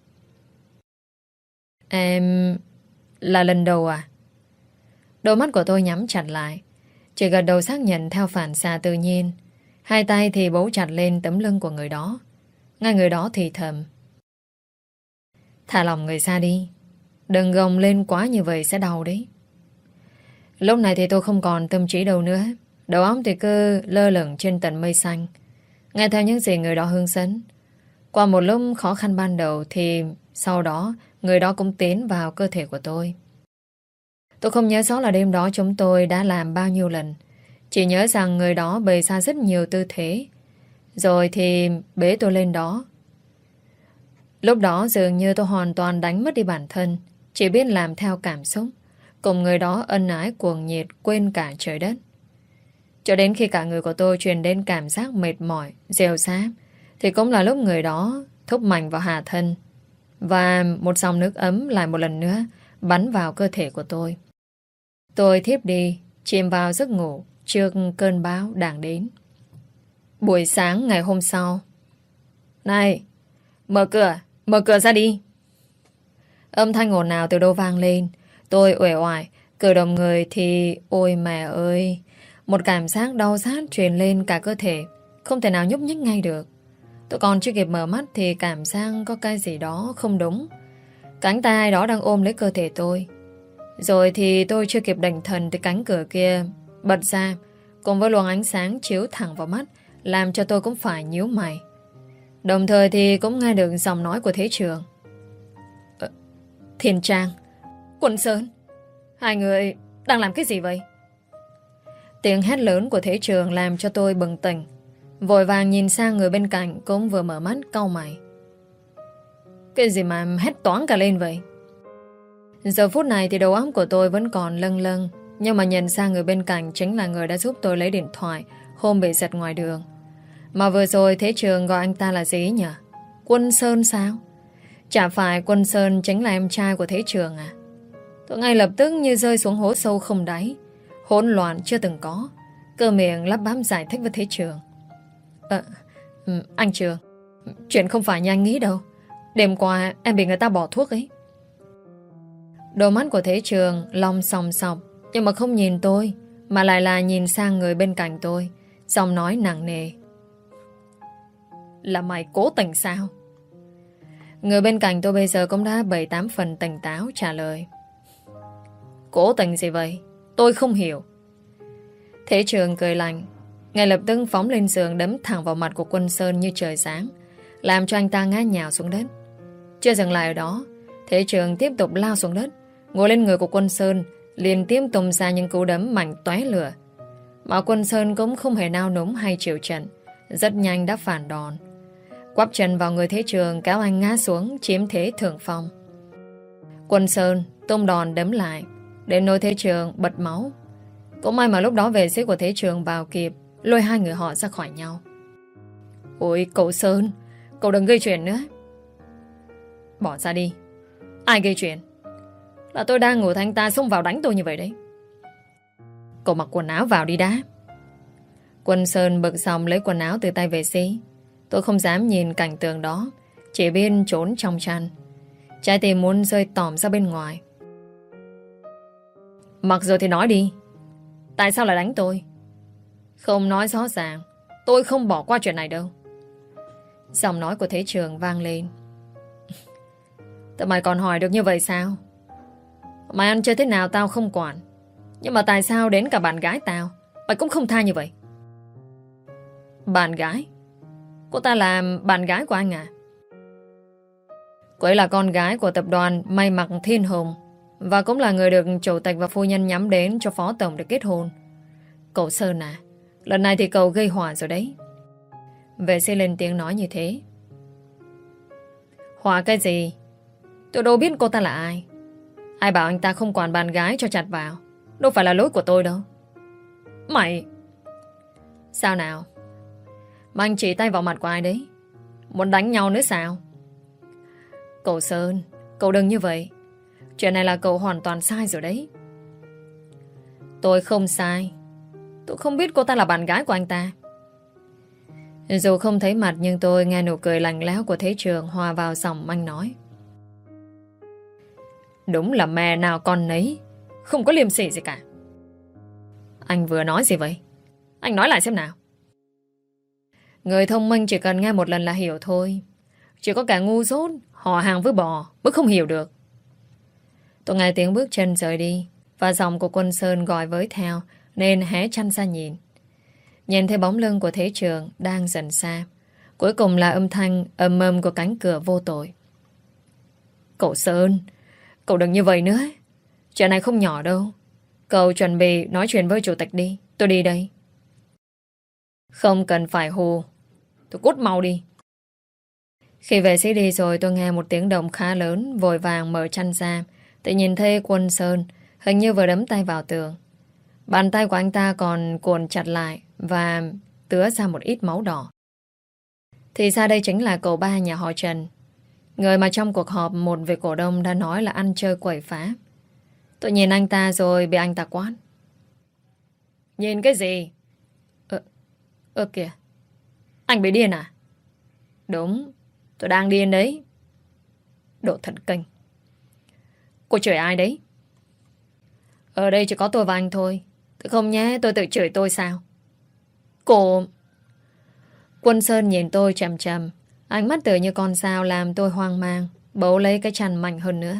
Em là lần đầu à? Đôi mắt của tôi nhắm chặt lại, chỉ gật đầu xác nhận theo phản xạ tự nhiên. Hai tay thì bấu chặt lên tấm lưng của người đó. Ngay người đó thì thầm: Thả lòng người ra đi, đừng gồng lên quá như vậy sẽ đau đấy. Lúc này thì tôi không còn tâm trí đâu nữa. Đầu óc thì cứ lơ lửng trên tận mây xanh, nghe theo những gì người đó hướng dẫn. Qua một lúc khó khăn ban đầu thì sau đó người đó cũng tiến vào cơ thể của tôi. Tôi không nhớ rõ là đêm đó chúng tôi đã làm bao nhiêu lần, chỉ nhớ rằng người đó bày ra rất nhiều tư thế, rồi thì bế tôi lên đó. Lúc đó dường như tôi hoàn toàn đánh mất đi bản thân, chỉ biết làm theo cảm xúc, cùng người đó ân ái cuồng nhiệt quên cả trời đất. Cho đến khi cả người của tôi truyền đến cảm giác mệt mỏi, rêu ráp, thì cũng là lúc người đó thúc mạnh vào hạ thân, và một dòng nước ấm lại một lần nữa bắn vào cơ thể của tôi. Tôi thiếp đi, chìm vào giấc ngủ trước cơn bão đang đến. Buổi sáng ngày hôm sau. Này, mở cửa ra đi. Âm thanh ồn ào từ đâu vang lên. Tôi uể oải cử động người thì ôi mẹ ơi, một cảm giác đau rát truyền lên cả cơ thể, không thể nào nhúc nhích ngay được. Tôi còn chưa kịp mở mắt thì cảm giác có cái gì đó không đúng. Cánh tay ai đó đang ôm lấy cơ thể tôi. Rồi thì tôi chưa kịp định thần thì cánh cửa kia bật ra, cùng với luồng ánh sáng chiếu thẳng vào mắt, làm cho tôi cũng phải nhíu mày. Đồng thời thì cũng nghe được giọng nói của Thế Trường. Thiên Trang, Quân Sơn, hai người đang làm cái gì vậy? Tiếng hét lớn của Thế Trường làm cho tôi bừng tỉnh, vội vàng nhìn sang người bên cạnh cũng vừa mở mắt cau mày. Cái gì mà hét toáng cả lên vậy? Giờ phút này thì đầu óc của tôi vẫn còn lâng lâng, nhưng mà nhìn sang người bên cạnh chính là người đã giúp tôi lấy điện thoại hôm bị giật ngoài đường. Mà vừa rồi Thế Trường gọi anh ta là gì nhỉ? Quân Sơn sao? Chả phải Quân Sơn chính là em trai của Thế Trường à? Tôi ngay lập tức như rơi xuống hố sâu không đáy, hỗn loạn chưa từng có, cơ miệng lắp bắp giải thích với Thế Trường. Anh Trường, chuyện không phải như anh nghĩ đâu. Đêm qua em bị người ta bỏ thuốc ấy. Đôi mắt của Thế Trường long sòng sọc, nhưng mà không nhìn tôi, mà lại là nhìn sang người bên cạnh tôi, giọng nói nặng nề. Là mày cố tình sao? Người bên cạnh tôi bây giờ cũng đã 7-8 phần tỉnh táo trả lời. Cố tình gì vậy? Tôi không hiểu. Thế Trường cười lạnh, ngay lập tức phóng lên giường đấm thẳng vào mặt của Quân Sơn như trời sáng, làm cho anh ta ngã nhào xuống đất. Chưa dừng lại ở đó, Thế Trường tiếp tục lao xuống đất, ngồi lên người của Quân Sơn, liên tiếp tung ra những cú đấm mạnh tóe lửa. Mà Quân Sơn cũng không hề nao núng hay chịu trận, rất nhanh đã phản đòn, quắp chân vào người Thế Trường, kéo anh ngã xuống chiếm thế thượng phong. Quân Sơn tung đòn đấm lại, đến nỗi Thế Trường bật máu. Cũng may mà lúc đó vệ sĩ của Thế Trường vào kịp, lôi hai người họ ra khỏi nhau. Ôi cậu Sơn, cậu đừng gây chuyện nữa. Bỏ ra đi. Ai gây chuyện? Là tôi đang ngủ, thanh ta xông vào đánh tôi như vậy đấy. Cậu mặc quần áo vào đi đã. Quân Sơn bực xong lấy quần áo từ tay vệ sĩ. Tôi không dám nhìn cảnh tượng đó, chỉ biết trốn trong chăn. Trái tim muốn rơi tỏm ra bên ngoài. Mặc rồi thì nói đi. Tại sao lại đánh tôi? Không nói rõ ràng, tôi không bỏ qua chuyện này đâu. Giọng nói của Thế Trường vang lên. Tại mày còn hỏi được như vậy sao? Mày ăn chơi thế nào tao không quản, nhưng mà tại sao đến cả bạn gái tao mày cũng không tha như vậy? Bạn gái? Cô ta là bạn gái của anh à? Cô ấy là con gái của tập đoàn May Mặc Thiên Hùng, và cũng là người được chủ tịch và phu nhân nhắm đến cho phó tổng để kết hôn. Cậu Sơn à, lần này thì cậu gây họa rồi đấy. Vệ sĩ lên tiếng nói như thế. Họa cái gì? Tôi đâu biết cô ta là ai. Ai bảo anh ta không quản bạn gái cho chặt vào? Đâu phải là lỗi của tôi đâu. Mày... Sao nào? Mà anh chỉ tay vào mặt của ai đấy? Muốn đánh nhau nữa sao? Cậu Sơn, cậu đừng như vậy. Chuyện này là cậu hoàn toàn sai rồi đấy. Tôi không sai. Tôi không biết cô ta là bạn gái của anh ta. Dù không thấy mặt, nhưng tôi nghe nụ cười lạnh lẽo của Thế Trường hòa vào giọng anh nói. Đúng là mẹ nào con nấy, không có liêm sỉ gì cả. Anh vừa nói gì vậy? Anh nói lại xem nào. Người thông minh chỉ cần nghe một lần là hiểu thôi. Chỉ có cả ngu dốt họ hàng với bò mới không hiểu được. Tôi nghe tiếng bước chân rời đi, và giọng của Quân Sơn gọi với theo, nên hé chăn ra nhìn. Nhìn thấy bóng lưng của Thế Trường đang dần xa. Cuối cùng là âm thanh ầm ầm của cánh cửa vô tội. Cậu Sơn, cậu đừng như vậy nữa. Chuyện này không nhỏ đâu. Cậu chuẩn bị nói chuyện với chủ tịch đi. Tôi đi đây. Không cần phải hù. Tôi cút mau đi. Khi vệ sĩ đi rồi, tôi nghe một tiếng động khá lớn, vội vàng mở chăn ra. Tôi nhìn thấy Quân Sơn hình như vừa đấm tay vào tường. Bàn tay của anh ta còn cuộn chặt lại và tứa ra một ít máu đỏ. Thì ra đây chính là cậu ba nhà họ Trần, người mà trong cuộc họp một vị cổ đông đã nói là ăn chơi quậy phá. Tôi nhìn anh ta rồi bị anh ta quát. Nhìn cái gì? Kìa, anh bị điên à? Đúng, tôi đang điên đấy. Đồ thần kinh. Cô chửi ai đấy? Ở đây chỉ có tôi và anh thôi. Tôi không nhé, tôi tự chửi tôi sao? Cô... Quân Sơn nhìn tôi chằm chằm, ánh mắt tựa như con sao làm tôi hoang mang, bấu lấy cái chăn mạnh hơn nữa.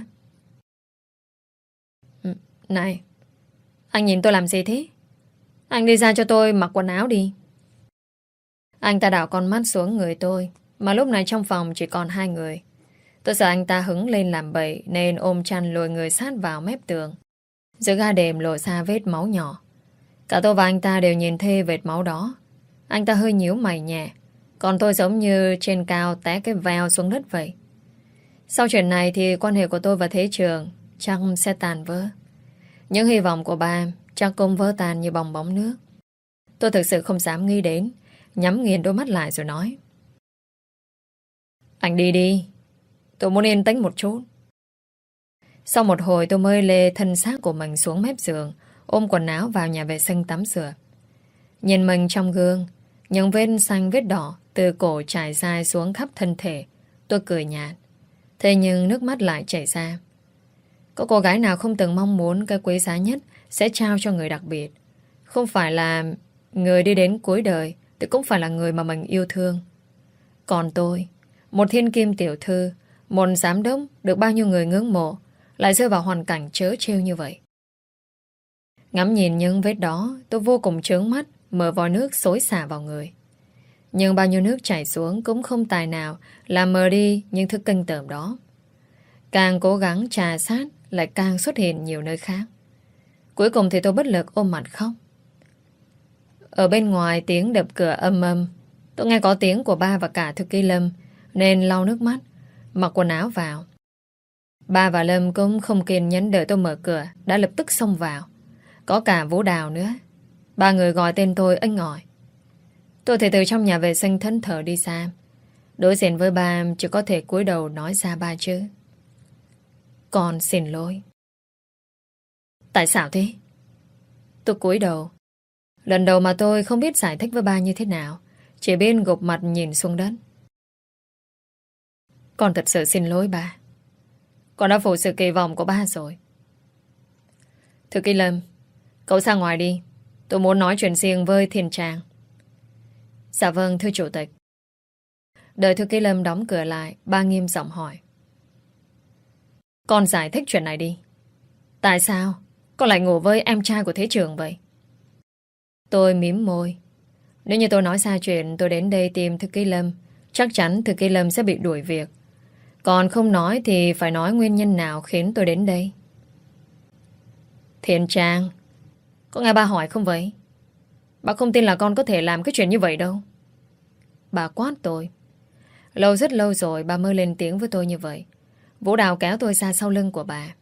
Này, anh nhìn tôi làm gì thế? Anh đi ra cho tôi mặc quần áo đi. Anh ta đảo con mắt xuống người tôi, mà lúc này trong phòng chỉ còn hai người. Tôi sợ anh ta hứng lên làm bậy nên ôm chăn lùi người sát vào mép tường. Giữa ga đệm lộ ra vết máu nhỏ. Cả tôi và anh ta đều nhìn thấy vết máu đó. Anh ta hơi nhíu mày nhẹ, còn tôi giống như trên cao té cái veo xuống đất vậy. Sau chuyện này thì quan hệ của tôi và Thế Trường chắc sẽ tàn vỡ. Những hy vọng của ba chắc cũng vỡ tan như bong bóng nước. Tôi thực sự không dám nghĩ đến, nhắm nghiền đôi mắt lại rồi nói. Anh đi đi, tôi muốn yên tĩnh một chút. Sau một hồi tôi mới lê thân xác của mình xuống mép giường, ôm quần áo vào nhà vệ sinh tắm rửa. Nhìn mình trong gương, những vết xanh vết đỏ từ cổ trải dài xuống khắp thân thể, tôi cười nhạt. Thế nhưng nước mắt lại chảy ra. Có cô gái nào không từng mong muốn cái quý giá nhất sẽ trao cho người đặc biệt. Không phải là người đi đến cuối đời, thì cũng phải là người mà mình yêu thương. Còn tôi, một thiên kim tiểu thư, một giám đốc được bao nhiêu người ngưỡng mộ, lại rơi vào hoàn cảnh trớ trêu như vậy. Ngắm nhìn những vết đó, tôi vô cùng chướng mắt, mở vòi nước xối xả vào người. Nhưng bao nhiêu nước chảy xuống cũng không tài nào làm mờ đi những thứ kinh tởm đó. Càng cố gắng trà sát, lại càng xuất hiện nhiều nơi khác. Cuối cùng thì tôi bất lực ôm mặt khóc. Ở bên ngoài tiếng đập cửa âm ầm. Tôi nghe có tiếng của ba và cả Thư ký Lâm, nên lau nước mắt, mặc quần áo vào. Ba và Lâm cũng không kiên nhẫn đợi tôi mở cửa, đã lập tức xông vào. Có cả Vũ Đào nữa. Ba người gọi tên tôi inh ỏi. Tôi thì từ trong nhà vệ sinh thẫn thờ đi xa. Đối diện với ba chỉ có thể cúi đầu nói ra ba chữ: con xin lỗi. Tại sao thế? Tôi cúi đầu. Lần đầu mà tôi không biết giải thích với ba như thế nào, chỉ biết gục mặt nhìn xuống đất. Con thật sự xin lỗi ba. Con đã phụ sự kỳ vọng của ba rồi. Thư ký Lâm, cậu ra ngoài đi. Tôi muốn nói chuyện riêng với Thiên Trang. Dạ vâng, thưa chủ tịch. Đợi Thư ký Lâm đóng cửa lại, ba nghiêm giọng hỏi: con giải thích chuyện này đi. Tại sao con lại ngủ với em trai của Thế Trường vậy? Tôi mím môi. Nếu như tôi nói ra chuyện tôi đến đây tìm Thư ký Lâm, chắc chắn Thư ký Lâm sẽ bị đuổi việc. Còn không nói thì phải nói nguyên nhân nào khiến tôi đến đây. Thiên Trang, có nghe ba hỏi không vậy? Bà không tin là con có thể làm cái chuyện như vậy đâu. Bà quát tôi. Rất lâu rồi bà mới lên tiếng với tôi như vậy. Vũ Đào kéo tôi ra sau lưng của bà.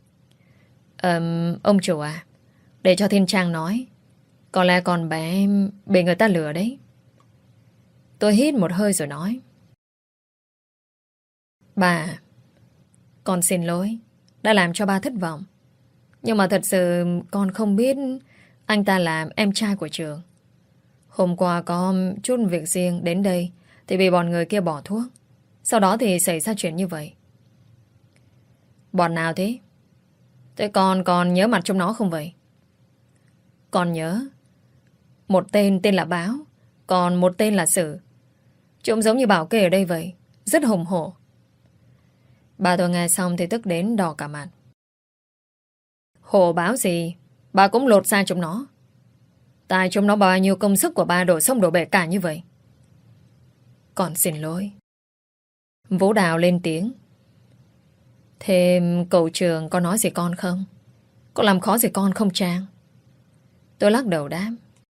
Ông chủ à, để cho Thiên Trang nói. Có lẽ con bé em bị người ta lừa đấy. Tôi hít một hơi rồi nói: bà, con xin lỗi đã làm cho ba thất vọng. Nhưng mà thật sự con không biết anh ta là em trai của Trường. Hôm qua có chút việc riêng đến đây thì bị bọn người kia bỏ thuốc. Sau đó thì xảy ra chuyện như vậy. Bọn nào thế? Thế con còn nhớ mặt chúng nó không vậy? Con nhớ. Một tên tên là Báo, còn một tên là Sử. Chúng giống như bảo kê ở đây vậy, rất hùng hổ. Bà tôi nghe xong thì tức đến đỏ cả mặt. Hổ báo gì, bà cũng lột ra chúng nó. Tại chúng nó bao nhiêu công sức của bà đổ sông đổ bể cả như vậy. Con xin lỗi. Vũ Đào lên tiếng. Thế cậu Trường có nói gì con không? Có làm khó gì con không Trang? Tôi lắc đầu đáp.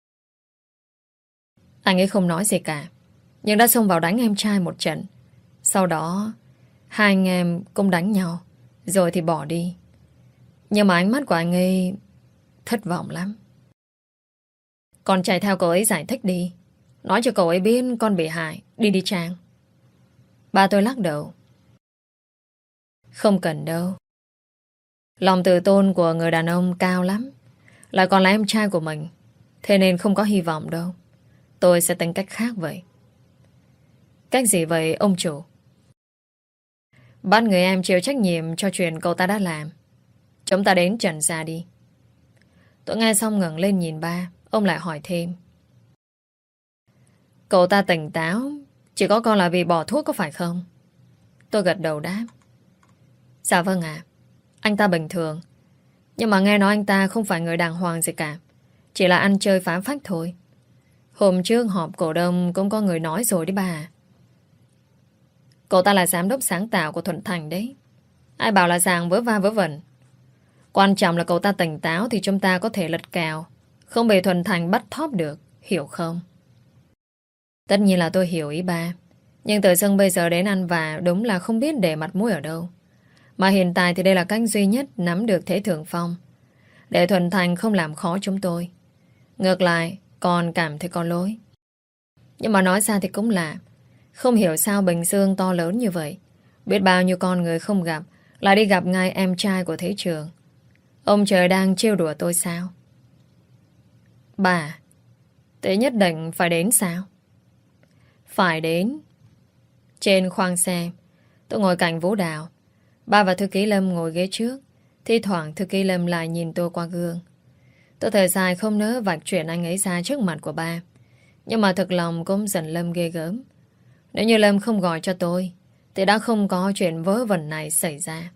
Anh ấy không nói gì cả, nhưng đã xông vào đánh em trai một trận. Sau đó hai anh em cũng đánh nhau, rồi thì bỏ đi. Nhưng mà ánh mắt của anh ấy thất vọng lắm. Con chạy theo cậu ấy giải thích đi. Nói cho cậu ấy biết con bị hại. Đi Trang. Ba tôi lắc đầu. Không cần đâu. Lòng tự tôn của người đàn ông cao lắm, lại còn là em trai của mình. Thế nên không có hy vọng đâu. Tôi sẽ tính cách khác vậy. Cách gì vậy ông chủ? Bắt người em chịu trách nhiệm cho chuyện cậu ta đã làm. Chúng ta đến trần ra đi. Tôi nghe xong ngẩng lên nhìn ba. Ông lại hỏi thêm. Cậu ta tỉnh táo, chỉ có con là vì bỏ thuốc có phải không? Tôi gật đầu đáp. Dạ vâng ạ. Anh ta bình thường. Nhưng mà nghe nói anh ta không phải người đàng hoàng gì cả. Chỉ là ăn chơi phá phách thôi. Hôm trước họp cổ đông cũng có người nói rồi đấy bà. Cậu ta là giám đốc sáng tạo của Thuận Thành đấy. Ai bảo là giàng vớ va vớ vẩn. Quan trọng là cậu ta tỉnh táo thì chúng ta có thể lật kèo, không bị Thuận Thành bắt thóp được. Hiểu không? Tất nhiên là tôi hiểu ý ba. Nhưng tự dưng bây giờ đến ăn vạ đúng là không biết để mặt mũi ở đâu. Mà hiện tại thì đây là cách duy nhất nắm được thế thượng phong, để Thuận Thành không làm khó chúng tôi. Ngược lại còn cảm thấy có lỗi. Nhưng mà nói ra thì cũng lạ. Không hiểu sao Bình Dương to lớn như vậy, biết bao nhiêu con người không gặp lại đi gặp ngay em trai của Thế Trường. Ông trời đang trêu đùa tôi sao? Bà, thế nhất định phải đến sao? Phải đến. Trên khoang xe Tôi ngồi cạnh Vũ Đào. Ba và thư ký Lâm ngồi ghế trước. Thi thoảng thư ký Lâm lại nhìn tôi qua gương. Tôi thở dài không nỡ vạch chuyện anh ấy ra trước mặt của ba. Nhưng mà thực lòng cũng giận Lâm ghê gớm. Nếu như Lâm không gọi cho tôi thì đã không có chuyện vớ vẩn này xảy ra.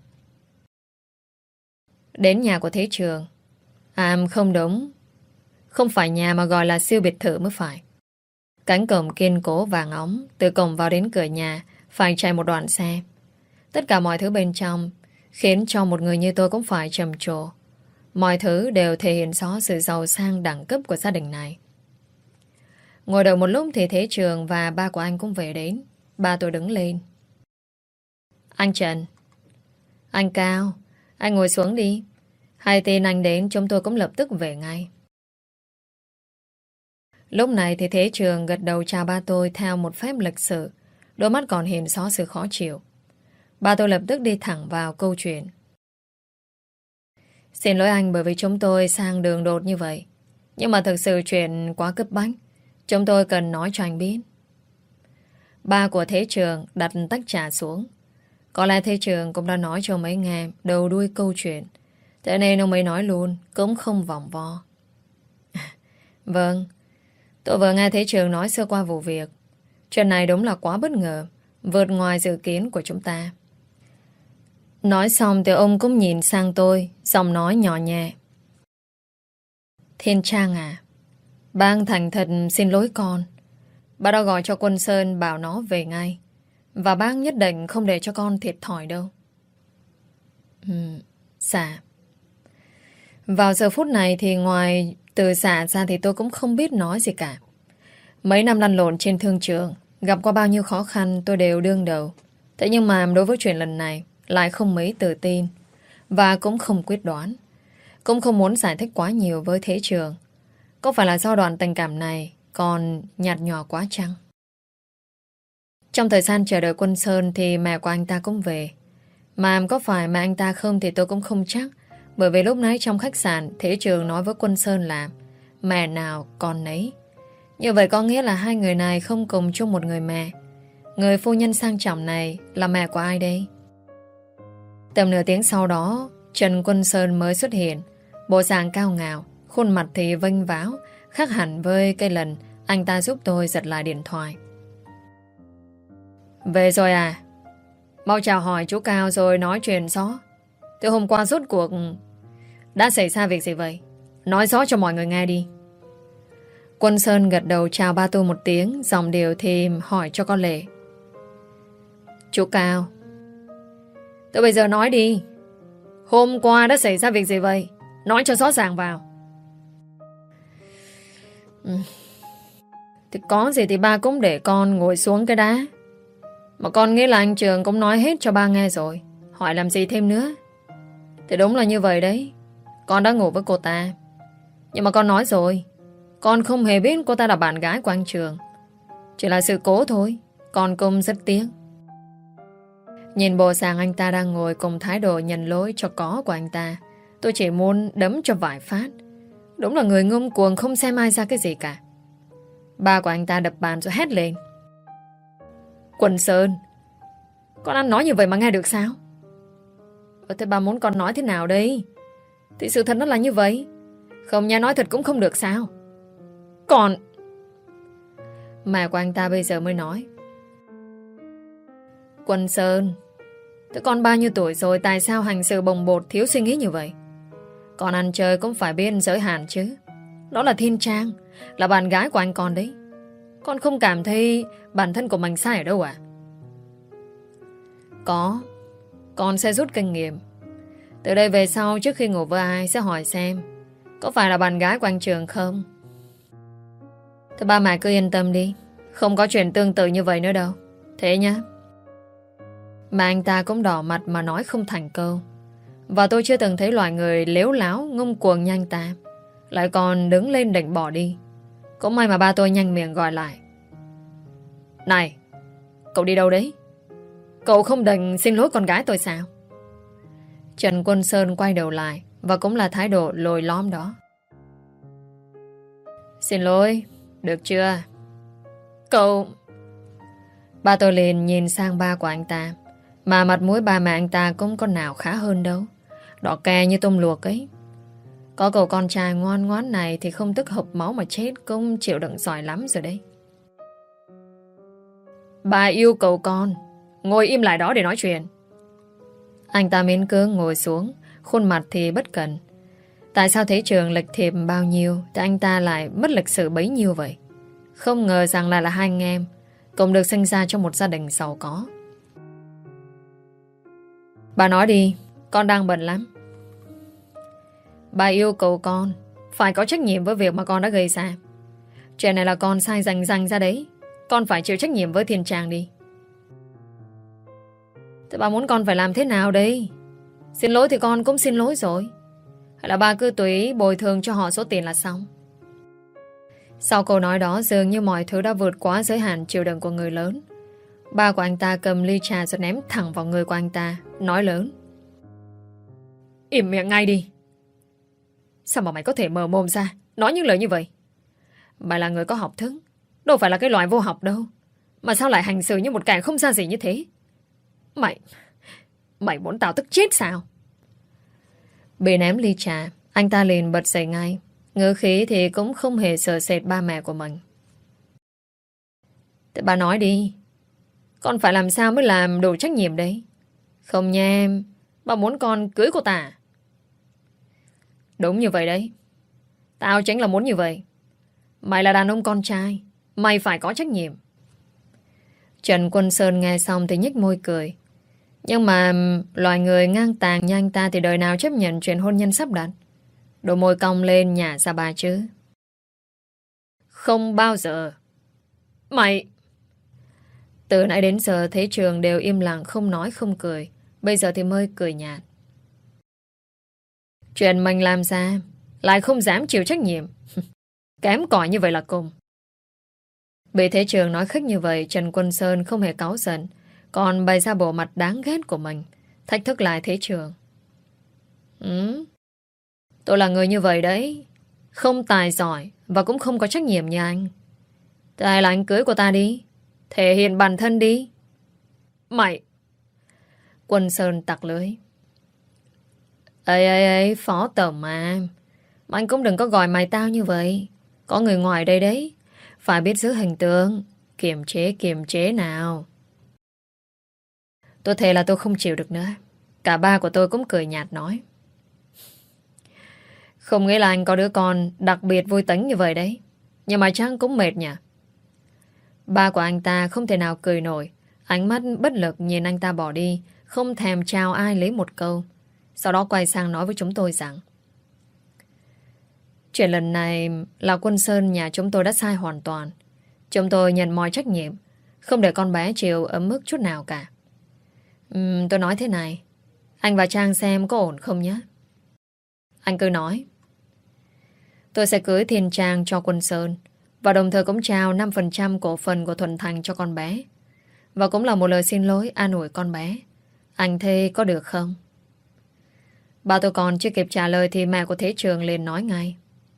Đến nhà của Thế Trường. Không đúng. Không phải nhà mà gọi là siêu biệt thự mới phải. Cánh cổng kiên cố vàng óng. Từ cổng vào đến cửa nhà phải chạy một đoạn xe. Tất cả mọi thứ bên trong khiến cho một người như tôi cũng phải trầm trồ. Mọi thứ đều thể hiện rõ sự giàu sang đẳng cấp của gia đình này. Ngồi đợi một lúc thì Thế Trường và ba của anh cũng về đến. Ba tôi đứng lên. Anh Trần. Anh Cao. Anh ngồi xuống đi. Hai tin anh đến chúng tôi cũng lập tức về ngay. Lúc này thì Thế Trường gật đầu chào ba tôi theo một phép lịch sự. Đôi mắt còn hiện rõ sự khó chịu. Ba tôi lập tức đi thẳng vào câu chuyện. Xin lỗi anh bởi vì chúng tôi sang đường đột như vậy. Nhưng mà thực sự chuyện quá cấp bách. Chúng tôi cần nói cho anh biết. Ba của Thế Trường đặt tách trà xuống. Có lẽ Thế Trường cũng đã nói cho mấy nghe đầu đuôi câu chuyện. Thế nên ông ấy nói luôn, cũng không vòng vo. Vâng, tôi vừa nghe Thế Trường nói sơ qua vụ việc. Chuyện này đúng là quá bất ngờ, vượt ngoài dự kiến của chúng ta. Nói xong thì ông cũng nhìn sang tôi, giọng nói nhỏ nhẹ. Thiên Trang à, bác thành thật xin lỗi con. Bác đã gọi cho Quân Sơn bảo nó về ngay. Và bác nhất định không để cho con thiệt thòi đâu. Dạ. Vào giờ phút này thì ngoài từ dạ ra thì tôi cũng không biết nói gì cả. Mấy năm lăn lộn trên thương trường, gặp qua bao nhiêu khó khăn tôi đều đương đầu. Thế nhưng mà đối với chuyện lần này lại không mấy tự tin và cũng không quyết đoán. Cũng không muốn giải thích quá nhiều với Thế Trường. Có phải là do đoạn tình cảm này còn nhạt nhòa quá chăng? Trong thời gian chờ đợi Quân Sơn thì mẹ của anh ta cũng về. Mà có phải mẹ anh ta không thì tôi cũng không chắc. Bởi vì lúc nãy trong khách sạn Thế Trường nói với Quân Sơn là mẹ nào con nấy. Như vậy có nghĩa là hai người này không cùng chung một người mẹ. Người phu nhân sang trọng này là mẹ của ai đây? Tầm nửa tiếng sau đó Trần Quân Sơn mới xuất hiện. Bộ dạng cao ngạo, khuôn mặt thì vênh váo, khác hẳn với cái lần anh ta giúp tôi giật lại điện thoại. Về rồi à? Mau chào hỏi chú Cao rồi nói chuyện rõ. Từ hôm qua rốt cuộc đã xảy ra việc gì vậy? Nói rõ cho mọi người nghe đi. Quân Sơn gật đầu chào ba tôi một tiếng, giọng điệu thì hỏi cho con Lệ. Chú Cao, tôi bây giờ nói đi. Hôm qua đã xảy ra việc gì vậy? Nói cho rõ ràng vào. Thì có gì thì ba cũng để con ngồi xuống cái đá. Mà con nghĩ là anh Trường cũng nói hết cho ba nghe rồi. Hỏi làm gì thêm nữa. Thì đúng là như vậy đấy. Con đã ngủ với cô ta. Nhưng mà con nói rồi, con không hề biết cô ta là bạn gái của anh Trường. Chỉ là sự cố thôi. Con cũng rất tiếc. Nhìn bộ dạng anh ta đang ngồi cùng thái độ nhận lỗi cho có của anh ta, tôi chỉ muốn đấm cho vài phát. Đúng là người ngông cuồng không xem ai ra cái gì cả. Ba của anh ta đập bàn rồi hét lên. Quân Sơn, con ăn nói như vậy mà nghe được sao? Thế ba muốn con nói thế nào đây? Thì sự thật nó là như vậy. Không nha, nói thật cũng không được sao? Còn mẹ của anh ta bây giờ mới nói. Quân Sơn, thế con bao nhiêu tuổi rồi, tại sao hành sự bồng bột thiếu suy nghĩ như vậy? Con ăn chơi cũng phải biết giới hạn chứ. Đó là Thiên Trang, là bạn gái của anh con đấy. Con không cảm thấy bản thân của mình sai ở đâu à? Có. Con sẽ rút kinh nghiệm. Từ đây về sau trước khi ngủ với ai sẽ hỏi xem có phải là bạn gái của anh Trường không. Thế ba mẹ cứ yên tâm đi, không có chuyện tương tự như vậy nữa đâu. Thế nhá. Mà anh ta cũng đỏ mặt mà nói không thành câu. Và tôi chưa từng thấy loại người lếu láo ngông cuồng như anh ta lại còn đứng lên định bỏ đi. Cũng may mà ba tôi nhanh miệng gọi lại. Này, cậu đi đâu đấy? Cậu không định xin lỗi con gái tôi sao? Trần Quân Sơn quay đầu lại và cũng là thái độ lồi lõm đó. Xin lỗi, được chưa? Cậu... Ba tôi liền nhìn sang ba của anh ta. Mà mặt mũi ba mẹ anh ta cũng có nào khá hơn đâu. Đỏ ke như tôm luộc ấy. Có cậu con trai ngoan ngoãn này thì không tức hộc máu mà chết cũng chịu đựng giỏi lắm rồi đấy. Bà yêu cầu con ngồi im lại đó để nói chuyện. Anh ta miễn cưỡng ngồi xuống, khuôn mặt thì bất cần. Tại sao Thế Trường lịch thiệp bao nhiêu thì anh ta lại mất lịch sự bấy nhiêu vậy? Không ngờ rằng lại là hai anh em cùng được sinh ra trong một gia đình giàu có. Bà nói đi, con đang bận lắm. Bà yêu cầu con phải có trách nhiệm với việc mà con đã gây ra. Chuyện này là con sai rành rành ra đấy. Con phải chịu trách nhiệm với Thiên Trang đi. Thế bà muốn con phải làm thế nào đây? Xin lỗi thì con cũng xin lỗi rồi. Hay là bà cứ tùy ý bồi thường cho họ số tiền là xong? Sau câu nói đó dường như mọi thứ đã vượt quá giới hạn chịu đựng của người lớn. Ba của anh ta cầm ly trà rồi ném thẳng vào người của anh ta, nói lớn: Im miệng ngay đi. Sao mà mày có thể mở mồm ra nói những lời như vậy? Mày là người có học thức, đâu phải là cái loại vô học đâu. Mà sao lại hành xử như một kẻ không ra gì như thế? Mày muốn tao tức chết sao? Bị ném ly trà, anh ta liền bật dậy ngay. Ngữ khí thì cũng không hề sợ sệt ba mẹ của mình. Thế bà nói đi, con phải làm sao mới làm đủ trách nhiệm đấy? Không nha em, bà muốn con cưới cô ta? Đúng như vậy đấy. Tao chính là muốn như vậy. Mày là đàn ông con trai, mày phải có trách nhiệm. Trần Quân Sơn nghe xong thì nhếch môi cười. Nhưng mà loài người ngang tàng như anh ta thì đời nào chấp nhận chuyện hôn nhân sắp đặt. Đôi môi cong lên nhả ra bà chứ. Không bao giờ. Mày... Từ nãy đến giờ Thế Trường đều im lặng, không nói không cười. Bây giờ thì mới cười nhạt. Chuyện mình làm ra lại không dám chịu trách nhiệm. Kém cỏi như vậy là cùng. Bị Thế Trường nói khích như vậy, Trần Quân Sơn không hề cáu giận, còn bày ra bộ mặt đáng ghét của mình, thách thức lại Thế Trường. Tôi là người như vậy đấy, không tài giỏi và cũng không có trách nhiệm như anh. Tại là anh cưới của ta đi, thể hiện bản thân đi. Mày... Quân Sơn tặc lưới. Ê, Phó Tổng mà anh cũng đừng có gọi mày tao như vậy. Có người ngoài đây đấy, phải biết giữ hình tượng. Kiềm chế nào. Tôi thề là tôi không chịu được nữa. Cả ba của tôi cũng cười nhạt nói: Không nghĩ là anh có đứa con đặc biệt vui tính như vậy đấy. Nhưng mà chắc cũng mệt nhỉ. Ba của anh ta không thể nào cười nổi. Ánh mắt bất lực nhìn anh ta bỏ đi, không thèm chào ai lấy một câu. Sau đó quay sang nói với chúng tôi rằng: Chuyện lần này là Quân Sơn nhà chúng tôi đã sai hoàn toàn. Chúng tôi nhận mọi trách nhiệm, không để con bé chịu ấm ức chút nào cả. Tôi nói thế này, anh và Trang xem có ổn không nhé. Anh cứ nói. Tôi sẽ cưới Thiên Trang cho Quân Sơn, và đồng thời cũng trao 5% cổ phần của Thuận Thành cho con bé. Và cũng là một lời xin lỗi an ủi con bé. Anh thề có được không? Ba tôi còn chưa kịp trả lời thì mẹ của Thế Trường liền nói ngay: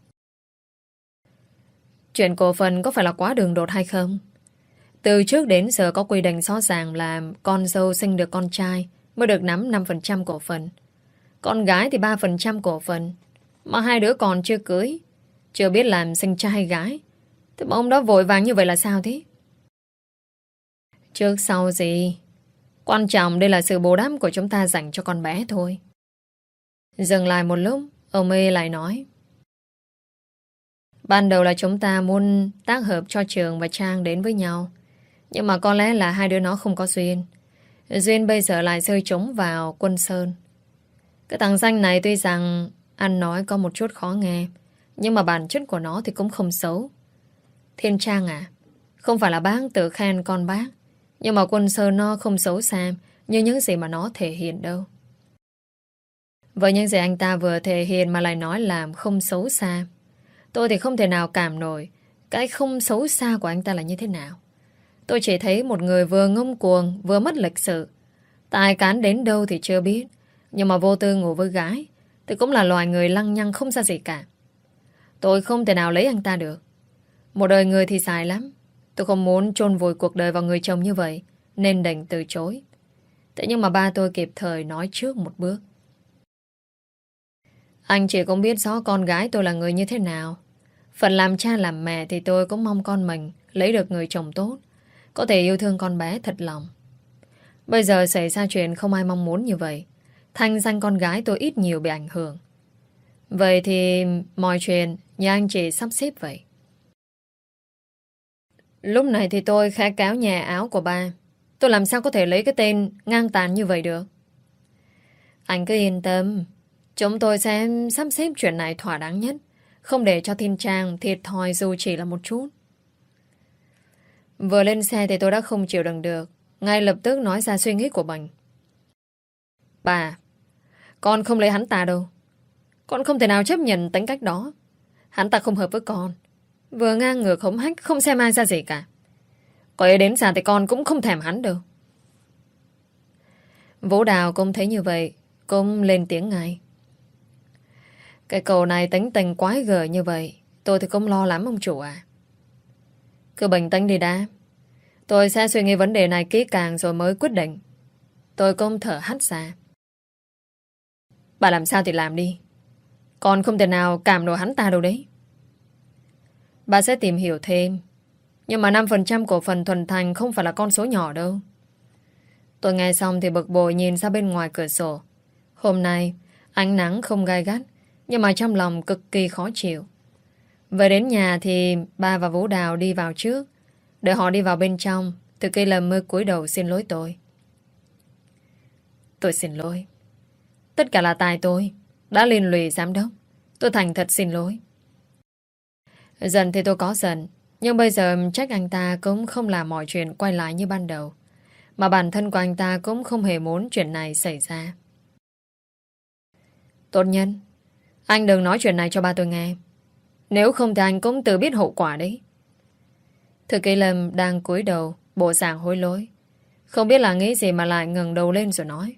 Chuyện cổ phần có phải là quá đường đột hay không? Từ trước đến giờ có quy định rõ ràng là con dâu sinh được con trai mới được nắm 5% cổ phần. Con gái thì 3% cổ phần. Mà hai đứa còn chưa cưới, chưa biết làm sinh trai hay gái. Thế mà ông đó vội vàng như vậy là sao thế? Trước sau gì, quan trọng đây là sự bù đắp của chúng ta dành cho con bé thôi. Dừng lại một lúc, ông ấy lại nói: Ban đầu là chúng ta muốn tác hợp cho Trường và Trang đến với nhau. Nhưng mà có lẽ là hai đứa nó không có duyên. Duyên bây giờ lại rơi trúng vào Quân Sơn. Cái thằng danh này tuy rằng ăn nói có một chút khó nghe, nhưng mà bản chất của nó thì cũng không xấu. Thiên Trang à, không phải là bác tự khen con bác, nhưng mà Quân Sơn nó không xấu xa như những gì mà nó thể hiện đâu. Với những gì anh ta vừa thể hiện mà lại nói làm không xấu xa, tôi thì không thể nào cảm nổi cái không xấu xa của anh ta là như thế nào. Tôi chỉ thấy một người vừa ngông cuồng, vừa mất lịch sự. Tài cán đến đâu thì chưa biết, nhưng mà vô tư ngủ với gái thì cũng là loài người lăng nhăng không ra gì cả. Tôi không thể nào lấy anh ta được. Một đời người thì dài lắm. Tôi không muốn chôn vùi cuộc đời vào người chồng như vậy, nên đành từ chối. Thế nhưng mà ba tôi kịp thời nói trước một bước. Anh chỉ cũng biết rõ con gái tôi là người như thế nào. Phần làm cha làm mẹ thì tôi cũng mong con mình lấy được người chồng tốt, có thể yêu thương con bé thật lòng. Bây giờ xảy ra chuyện không ai mong muốn như vậy. Thanh danh con gái tôi ít nhiều bị ảnh hưởng. Vậy thì mọi chuyện như anh chị sắp xếp vậy. Lúc này thì tôi khẽ cáo nhà áo của ba. Tôi làm sao có thể lấy cái tên ngang tàn như vậy được. Anh cứ yên tâm. Chúng tôi sẽ sắp xếp chuyện này thỏa đáng nhất, không để cho Thiên Trang thiệt thòi dù chỉ là một chút. Vừa lên xe thì tôi đã không chịu đựng được, ngay lập tức nói ra suy nghĩ của mình. Bà, con không lấy hắn ta đâu. Con không thể nào chấp nhận tính cách đó. Hắn ta không hợp với con. Vừa ngang ngược hống hách, không xem ai ra gì cả. Có ấy đến già thì con cũng không thèm hắn đâu. Vũ Đào cũng thấy như vậy, cũng lên tiếng ngay. Cái cậu này tính tình quái gở như vậy, tôi thì không lo lắm ông chủ à. Cứ bình tĩnh đi đã. Tôi sẽ suy nghĩ vấn đề này kỹ càng rồi mới quyết định. Tôi cũng thở hắt ra. Bà làm sao thì làm đi. Con không thể nào cảm nổi hắn ta đâu đấy. Bà sẽ tìm hiểu thêm. Nhưng mà 5% cổ phần Thuần Thành không phải là con số nhỏ đâu. Tôi nghe xong thì bực bội nhìn ra bên ngoài cửa sổ. Hôm nay ánh nắng không gai gắt, nhưng mà trong lòng cực kỳ khó chịu. Về đến nhà thì ba và Vũ Đào đi vào trước. Đợi họ đi vào bên trong, Từ Kỳ Lâm mới cúi đầu xin lỗi tôi. Tôi xin lỗi. Tất cả là tại tôi đã liên lụy giám đốc. Tôi thành thật xin lỗi. Giận thì tôi có giận, nhưng bây giờ trách anh ta cũng không làm mọi chuyện quay lại như ban đầu. Mà bản thân của anh ta cũng không hề muốn chuyện này xảy ra. Tốt nhân, anh đừng nói chuyện này cho ba tôi nghe. Nếu không thì anh cũng tự biết hậu quả đấy. Thư ký Lâm đang cúi đầu, bộ dạng hối lỗi. Không biết là nghĩ gì mà lại ngẩng đầu lên rồi nói.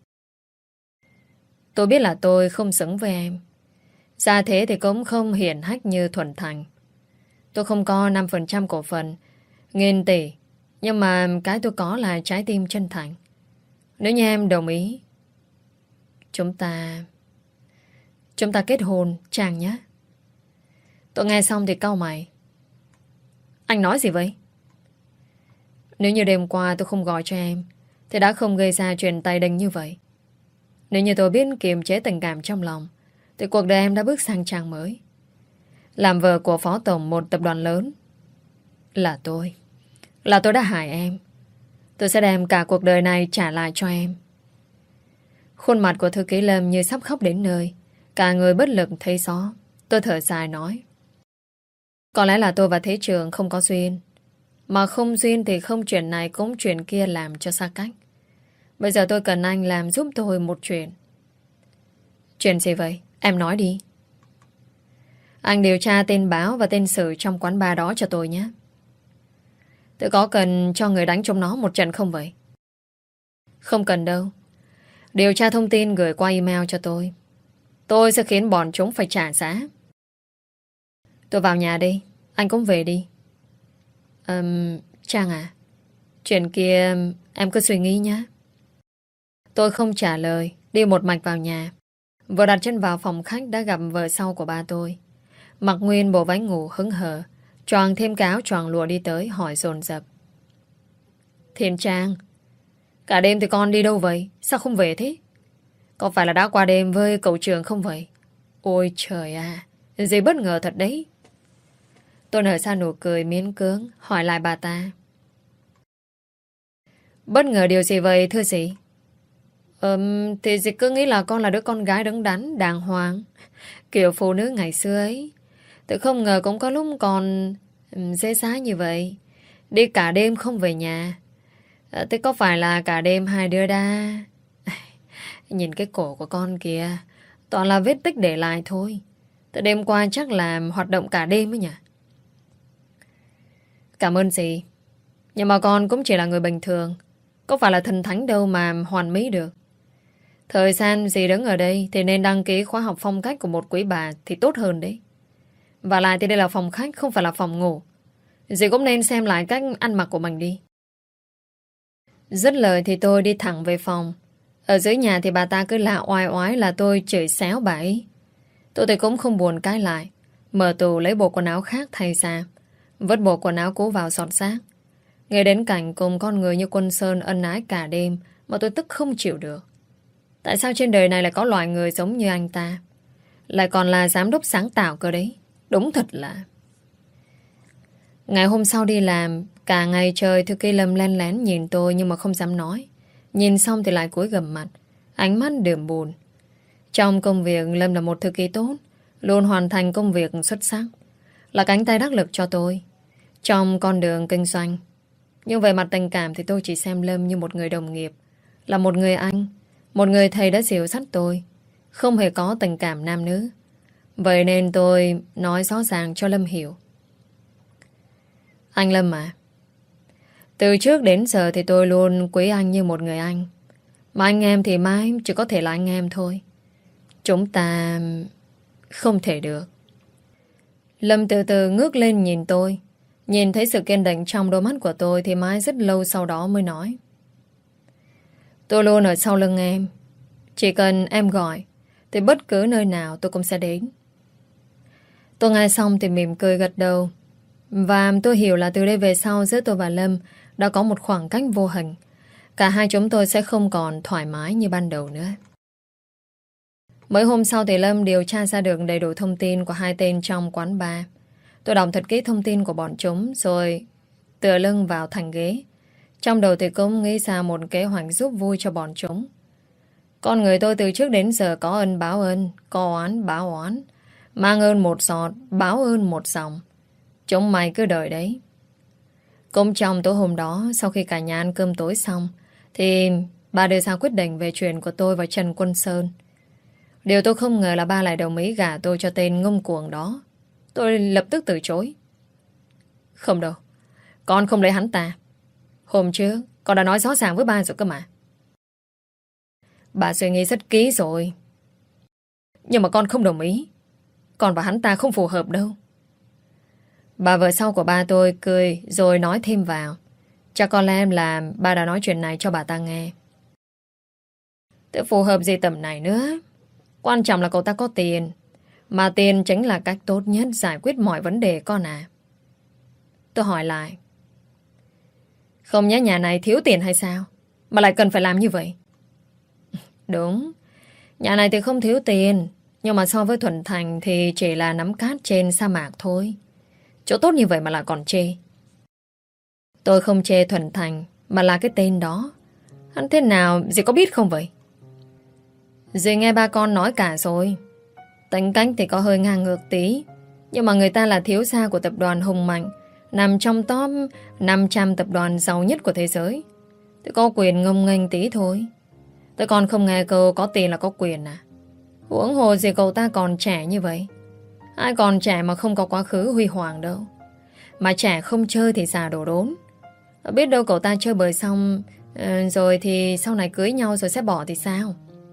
Tôi biết là tôi không xứng với em. Ra thế thì cũng không hiển hách như Thuần Thành. Tôi không có 5% cổ phần, nghìn tỷ. Nhưng mà cái tôi có là trái tim chân thành. Nếu như em đồng ý, Chúng ta kết hôn, Trang nhé. Tôi nghe xong thì cau mày. Anh nói gì vậy? Nếu như đêm qua tôi không gọi cho em thì đã không gây ra chuyện tay đành như vậy. Nếu như tôi biết kiềm chế tình cảm trong lòng thì cuộc đời em đã bước sang trang mới. Làm vợ của phó tổng một tập đoàn lớn. Là tôi đã hại em. Tôi sẽ đem cả cuộc đời này trả lại cho em. Khuôn mặt của thư ký Lâm như sắp khóc đến nơi. Cả người bất lực thấy rõ. Tôi thở dài nói. Có lẽ là tôi và Thế Trường không có duyên. Mà không duyên thì không chuyện này cũng chuyện kia làm cho xa cách. Bây giờ tôi cần anh làm giúp tôi một chuyện. Chuyện gì vậy? Em nói đi. Anh điều tra tên báo và tên sử trong quán bar đó cho tôi nhé. Tôi có cần cho người đánh trong nó một trận không vậy? Không cần đâu. Điều tra thông tin gửi qua email cho tôi. Tôi sẽ khiến bọn chúng phải trả giá. Tôi vào nhà đi. Anh cũng về đi. Trang à, chuyện kia em cứ suy nghĩ nhé. Tôi không trả lời, đi một mạch vào nhà. Vừa đặt chân vào phòng khách đã gặp vợ sau của ba tôi. Mặc nguyên bộ váy ngủ hững hờ, choàng thêm cái áo choàng lụa đi tới hỏi dồn dập. Thiên Trang, cả đêm thì con đi đâu vậy? Sao không về thế? Có phải là đã qua đêm với cậu Trường không vậy? Ôi trời à, gì bất ngờ thật đấy. Tôi nở ra nụ cười miễn cưỡng, hỏi lại bà ta. Bất ngờ điều gì vậy thưa dì? Thì dì cứ nghĩ là con là đứa con gái đứng đắn, đàng hoàng, kiểu phụ nữ ngày xưa ấy. Tôi không ngờ cũng có lúc còn dễ dãi như vậy. Đi cả đêm không về nhà. Thế có phải là cả đêm hai đứa đã... Nhìn cái cổ của con kìa, toàn là vết tích để lại thôi. Từ đêm qua chắc là hoạt động cả đêm ấy nhỉ? Cảm ơn dì. Nhưng mà con cũng chỉ là người bình thường, có phải là thần thánh đâu mà hoàn mỹ được. Thời gian dì đứng ở đây thì nên đăng ký khóa học phong cách của một quý bà thì tốt hơn đấy. Và lại thì đây là phòng khách, không phải là phòng ngủ. Dì cũng nên xem lại cách ăn mặc của mình đi. Dứt lời thì tôi đi thẳng về phòng. Ở dưới nhà thì bà ta cứ lạ oai oái là tôi chửi xéo bà ấy. Tôi thì cũng không buồn cãi lại. Mở tủ lấy bộ quần áo khác thay ra, vứt bộ quần áo cũ vào xọt rác. Nghe đến cảnh cùng con người như Quân Sơn ân ái cả đêm mà tôi tức không chịu được. Tại sao trên đời này lại có loài người giống như anh ta? Lại còn là giám đốc sáng tạo cơ đấy. Đúng thật là... Ngày hôm sau đi làm, cả ngày trời thư ký Lâm len lén nhìn tôi nhưng mà không dám nói. Nhìn xong thì lại cúi gằm mặt, ánh mắt đượm buồn. Trong công việc, Lâm là một thư ký tốt, luôn hoàn thành công việc xuất sắc, là cánh tay đắc lực cho tôi trong con đường kinh doanh. Nhưng về mặt tình cảm thì tôi chỉ xem Lâm như một người đồng nghiệp, là một người anh, một người thầy đã dìu dắt tôi, không hề có tình cảm nam nữ. Vậy nên tôi nói rõ ràng cho Lâm hiểu. Anh Lâm à, từ trước đến giờ thì tôi luôn quý anh như một người anh. Mà anh em thì mãi chỉ có thể là anh em thôi. Chúng ta không thể được. Lâm từ từ ngước lên nhìn tôi. Nhìn thấy sự kiên định trong đôi mắt của tôi thì mãi rất lâu sau đó mới nói. Tôi luôn ở sau lưng em. Chỉ cần em gọi thì bất cứ nơi nào tôi cũng sẽ đến. Tôi nghe xong thì mỉm cười gật đầu. Và tôi hiểu là từ đây về sau giữa tôi và Lâm đã có một khoảng cách vô hình. Cả hai chúng tôi sẽ không còn thoải mái như ban đầu nữa. Mấy hôm sau thì Lâm điều tra ra được đầy đủ thông tin của hai tên trong quán bar. Tôi đọc thật kỹ thông tin của bọn chúng rồi tựa lưng vào thành ghế. Trong đầu thì cũng nghĩ ra một kế hoạch giúp vui cho bọn chúng. Con người tôi từ trước đến giờ có ân báo ân, có oán báo oán, mang ơn một giọt, báo ơn một dòng. Chúng mày cứ đợi đấy. Cũng trong tối hôm đó, sau khi cả nhà ăn cơm tối xong, thì bà đưa ra quyết định về chuyện của tôi và Trần Quân Sơn. Điều tôi không ngờ là ba lại đồng ý gả tôi cho tên ngông cuồng đó. Tôi lập tức từ chối. Không đâu, con không lấy hắn ta. Hôm trước con đã nói rõ ràng với ba rồi cơ mà. Bà suy nghĩ rất kỹ rồi. Nhưng mà con không đồng ý. Con và hắn ta không phù hợp đâu. Bà vợ sau của ba tôi cười rồi nói thêm vào. Chắc có lẽ là ba đã nói chuyện này cho bà ta nghe. Tự phù hợp gì tầm này nữa. Quan trọng là cậu ta có tiền. Mà tiền chính là cách tốt nhất giải quyết mọi vấn đề con à. Tôi hỏi lại. Không nhớ nhà này thiếu tiền hay sao mà lại cần phải làm như vậy? Đúng. Nhà này thì không thiếu tiền. Nhưng mà so với Thuận Thành thì chỉ là nắm cát trên sa mạc thôi. Chỗ tốt như vậy mà lại còn chê. Tôi không chê Thuận Thành, mà là cái tên đó. Hắn thế nào dì có biết không vậy? Dì nghe ba con nói cả rồi. Tính cách thì có hơi ngang ngược tí, nhưng mà người ta là thiếu gia của tập đoàn hùng mạnh, nằm trong top 500 tập đoàn giàu nhất của thế giới. Tôi có quyền ngông nghênh tí thôi. Tôi còn không nghe câu có tiền là có quyền à. Huống hồ gì cậu ta còn trẻ như vậy. Ai còn trẻ mà không có quá khứ huy hoàng đâu. Mà trẻ không chơi thì già đổ đốn. Biết đâu cậu ta chơi bời xong rồi thì sau này cưới nhau rồi sẽ bỏ thì sao?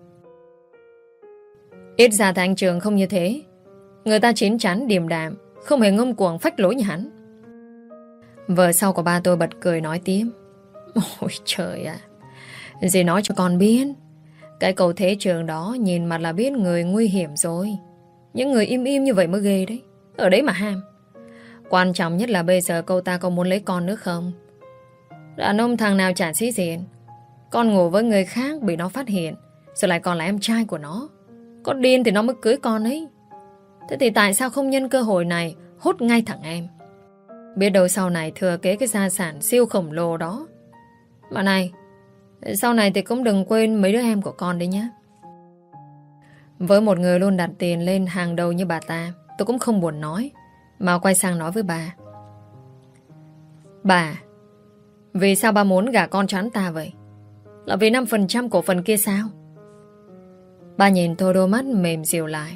Ít ra thì anh Trường không như thế. Người ta chín chắn điềm đạm, không hề ngông cuồng phách lối như hắn. Vợ sau của ba tôi bật cười nói tiếp. Ôi trời ạ, dì nói cho con biết, cái cậu thế Trường đó nhìn mặt là biết người nguy hiểm rồi. Những người im im như vậy mới ghê đấy. Ở đấy mà ham. Quan trọng nhất là bây giờ cậu ta có muốn lấy con nữa không? Đàn ông thằng nào chả sĩ diện. Con ngủ với người khác bị nó phát hiện, rồi lại còn là em trai của nó. Có điên thì nó mới cưới con ấy. Thế thì tại sao không nhân cơ hội này hốt ngay thằng em? Biết đâu sau này thừa kế cái gia sản siêu khổng lồ đó. Mà này, sau này thì cũng đừng quên mấy đứa em của con đấy nhé. Với một người luôn đặt tiền lên hàng đầu như bà ta, tôi cũng không buồn nói, mà quay sang nói với bà. Bà, vì sao bà muốn gả con cho hắn ta vậy? Là vì 5% cổ phần kia sao? Bà nhìn tôi đôi mắt mềm dịu lại.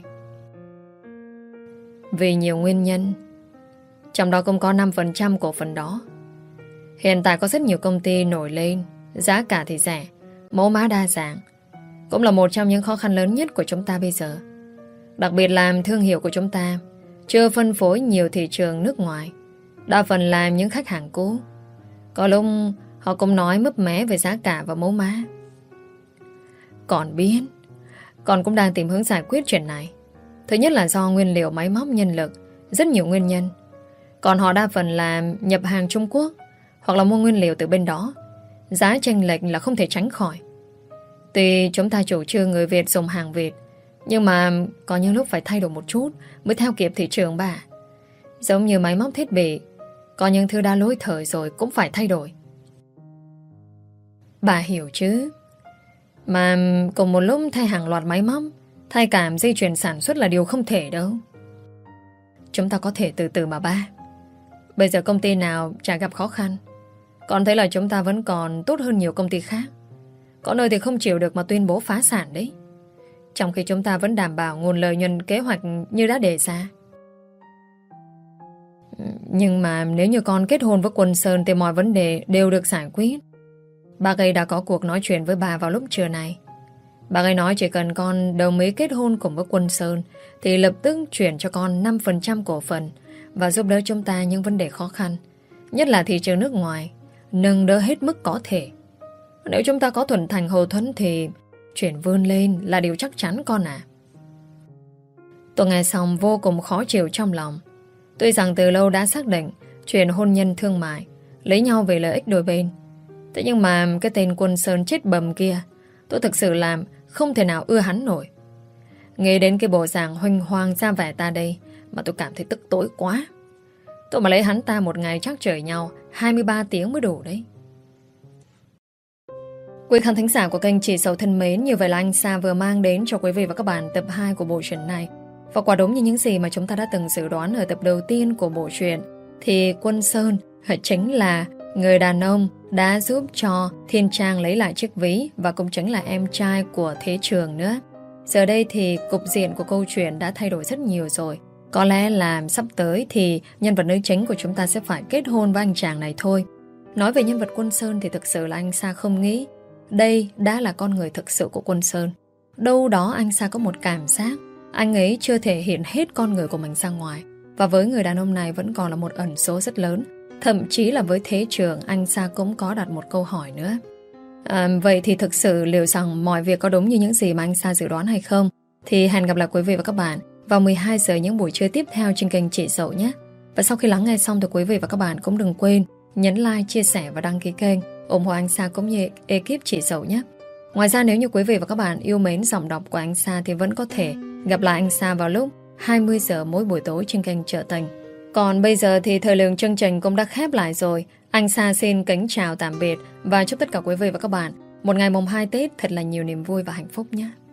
Vì nhiều nguyên nhân, trong đó cũng có 5% cổ phần đó. Hiện tại có rất nhiều công ty nổi lên, giá cả thì rẻ, mẫu mã đa dạng. Cũng là một trong những khó khăn lớn nhất của chúng ta bây giờ. Đặc biệt là thương hiệu của chúng ta chưa phân phối nhiều thị trường nước ngoài, đa phần là những khách hàng cũ. Có lúc họ cũng nói mấp mé về giá cả và mẫu mã. Con biết, con cũng đang tìm hướng giải quyết chuyện này. Thứ nhất là do nguyên liệu máy móc nhân lực, rất nhiều nguyên nhân. Còn họ đa phần là nhập hàng Trung Quốc hoặc là mua nguyên liệu từ bên đó. Giá chênh lệch là không thể tránh khỏi. Tuy chúng ta chủ trương người Việt dùng hàng Việt, nhưng mà có những lúc phải thay đổi một chút mới theo kịp thị trường bà. Giống như máy móc thiết bị, có những thứ đã lỗi thời rồi cũng phải thay đổi. Bà hiểu chứ. Mà cùng một lúc thay hàng loạt máy móc, thay cả dây chuyền sản xuất là điều không thể đâu. Chúng ta có thể từ từ mà ba. Bây giờ công ty nào chả gặp khó khăn. Con thấy là chúng ta vẫn còn tốt hơn nhiều công ty khác. Có nơi thì không chịu được mà tuyên bố phá sản đấy. Trong khi chúng ta vẫn đảm bảo nguồn lợi nhuận kế hoạch như đã đề ra. Nhưng mà nếu như con kết hôn với Quân Sơn thì mọi vấn đề đều được giải quyết. Bác ấy đã có cuộc nói chuyện với bà vào lúc trưa này. Bác ấy nói chỉ cần con đồng ý kết hôn cùng với Quân Sơn thì lập tức chuyển cho con 5% cổ phần và giúp đỡ chúng ta những vấn đề khó khăn, nhất là thị trường nước ngoài, nâng đỡ hết mức có thể. Nếu chúng ta có thuận thành hậu thuẫn thì chuyện vươn lên là điều chắc chắn con à. Tôi nghe xong vô cùng khó chịu trong lòng. Tuy rằng từ lâu đã xác định chuyện hôn nhân thương mại, lấy nhau về lợi ích đôi bên. Thế nhưng mà cái tên Quân Sơn chết bầm kia, tôi thực sự làm không thể nào ưa hắn nổi. Nghe đến cái bộ dạng huênh hoang ra vẻ ta đây mà tôi cảm thấy tức tối quá. Tôi mà lấy hắn ta một ngày chắc trời nhau 23 tiếng mới đủ đấy. Quý khán thính giả của kênh Chị Dậu thân mến, như vậy là anh Sa vừa mang đến cho quý vị và các bạn tập 2 của bộ truyện này. Và quả đúng như những gì mà chúng ta đã từng dự đoán ở tập đầu tiên của bộ truyện, thì Quân Sơn chính là người đàn ông đã giúp cho Thiên Trang lấy lại chiếc ví, và cũng chính là em trai của Thế Trường nữa. Giờ đây thì cục diện của câu chuyện đã thay đổi rất nhiều rồi. Có lẽ là sắp tới thì nhân vật nữ chính của chúng ta sẽ phải kết hôn với anh chàng này thôi. Nói về nhân vật Quân Sơn thì thực sự là anh Sa không nghĩ đây đã là con người thực sự của Quân Sơn. Đâu đó anh Sa có một cảm giác anh ấy chưa thể hiện hết con người của mình ra ngoài. Và với người đàn ông này vẫn còn là một ẩn số rất lớn. Thậm chí là với Thế Trường, anh Sa cũng có đặt một câu hỏi nữa. Vậy thì thực sự liệu rằng mọi việc có đúng như những gì mà anh Sa dự đoán hay không? Thì hẹn gặp lại quý vị và các bạn vào 12 giờ những buổi trưa tiếp theo trên kênh Chị Dậu nhé. Và sau khi lắng nghe xong thì quý vị và các bạn cũng đừng quên nhấn like, chia sẻ và đăng ký kênh, ủng hộ anh Sa cũng như ekip Chị Dậu nhé. Ngoài ra nếu như quý vị và các bạn yêu mến giọng đọc của anh Sa thì vẫn có thể gặp lại anh Sa vào lúc 20 giờ mỗi buổi tối trên kênh Trở Tình. Còn bây giờ thì thời lượng chương trình cũng đã khép lại rồi. Anh Sa xin kính chào tạm biệt và chúc tất cả quý vị và các bạn một ngày mùng 2 Tết thật là nhiều niềm vui và hạnh phúc nhé.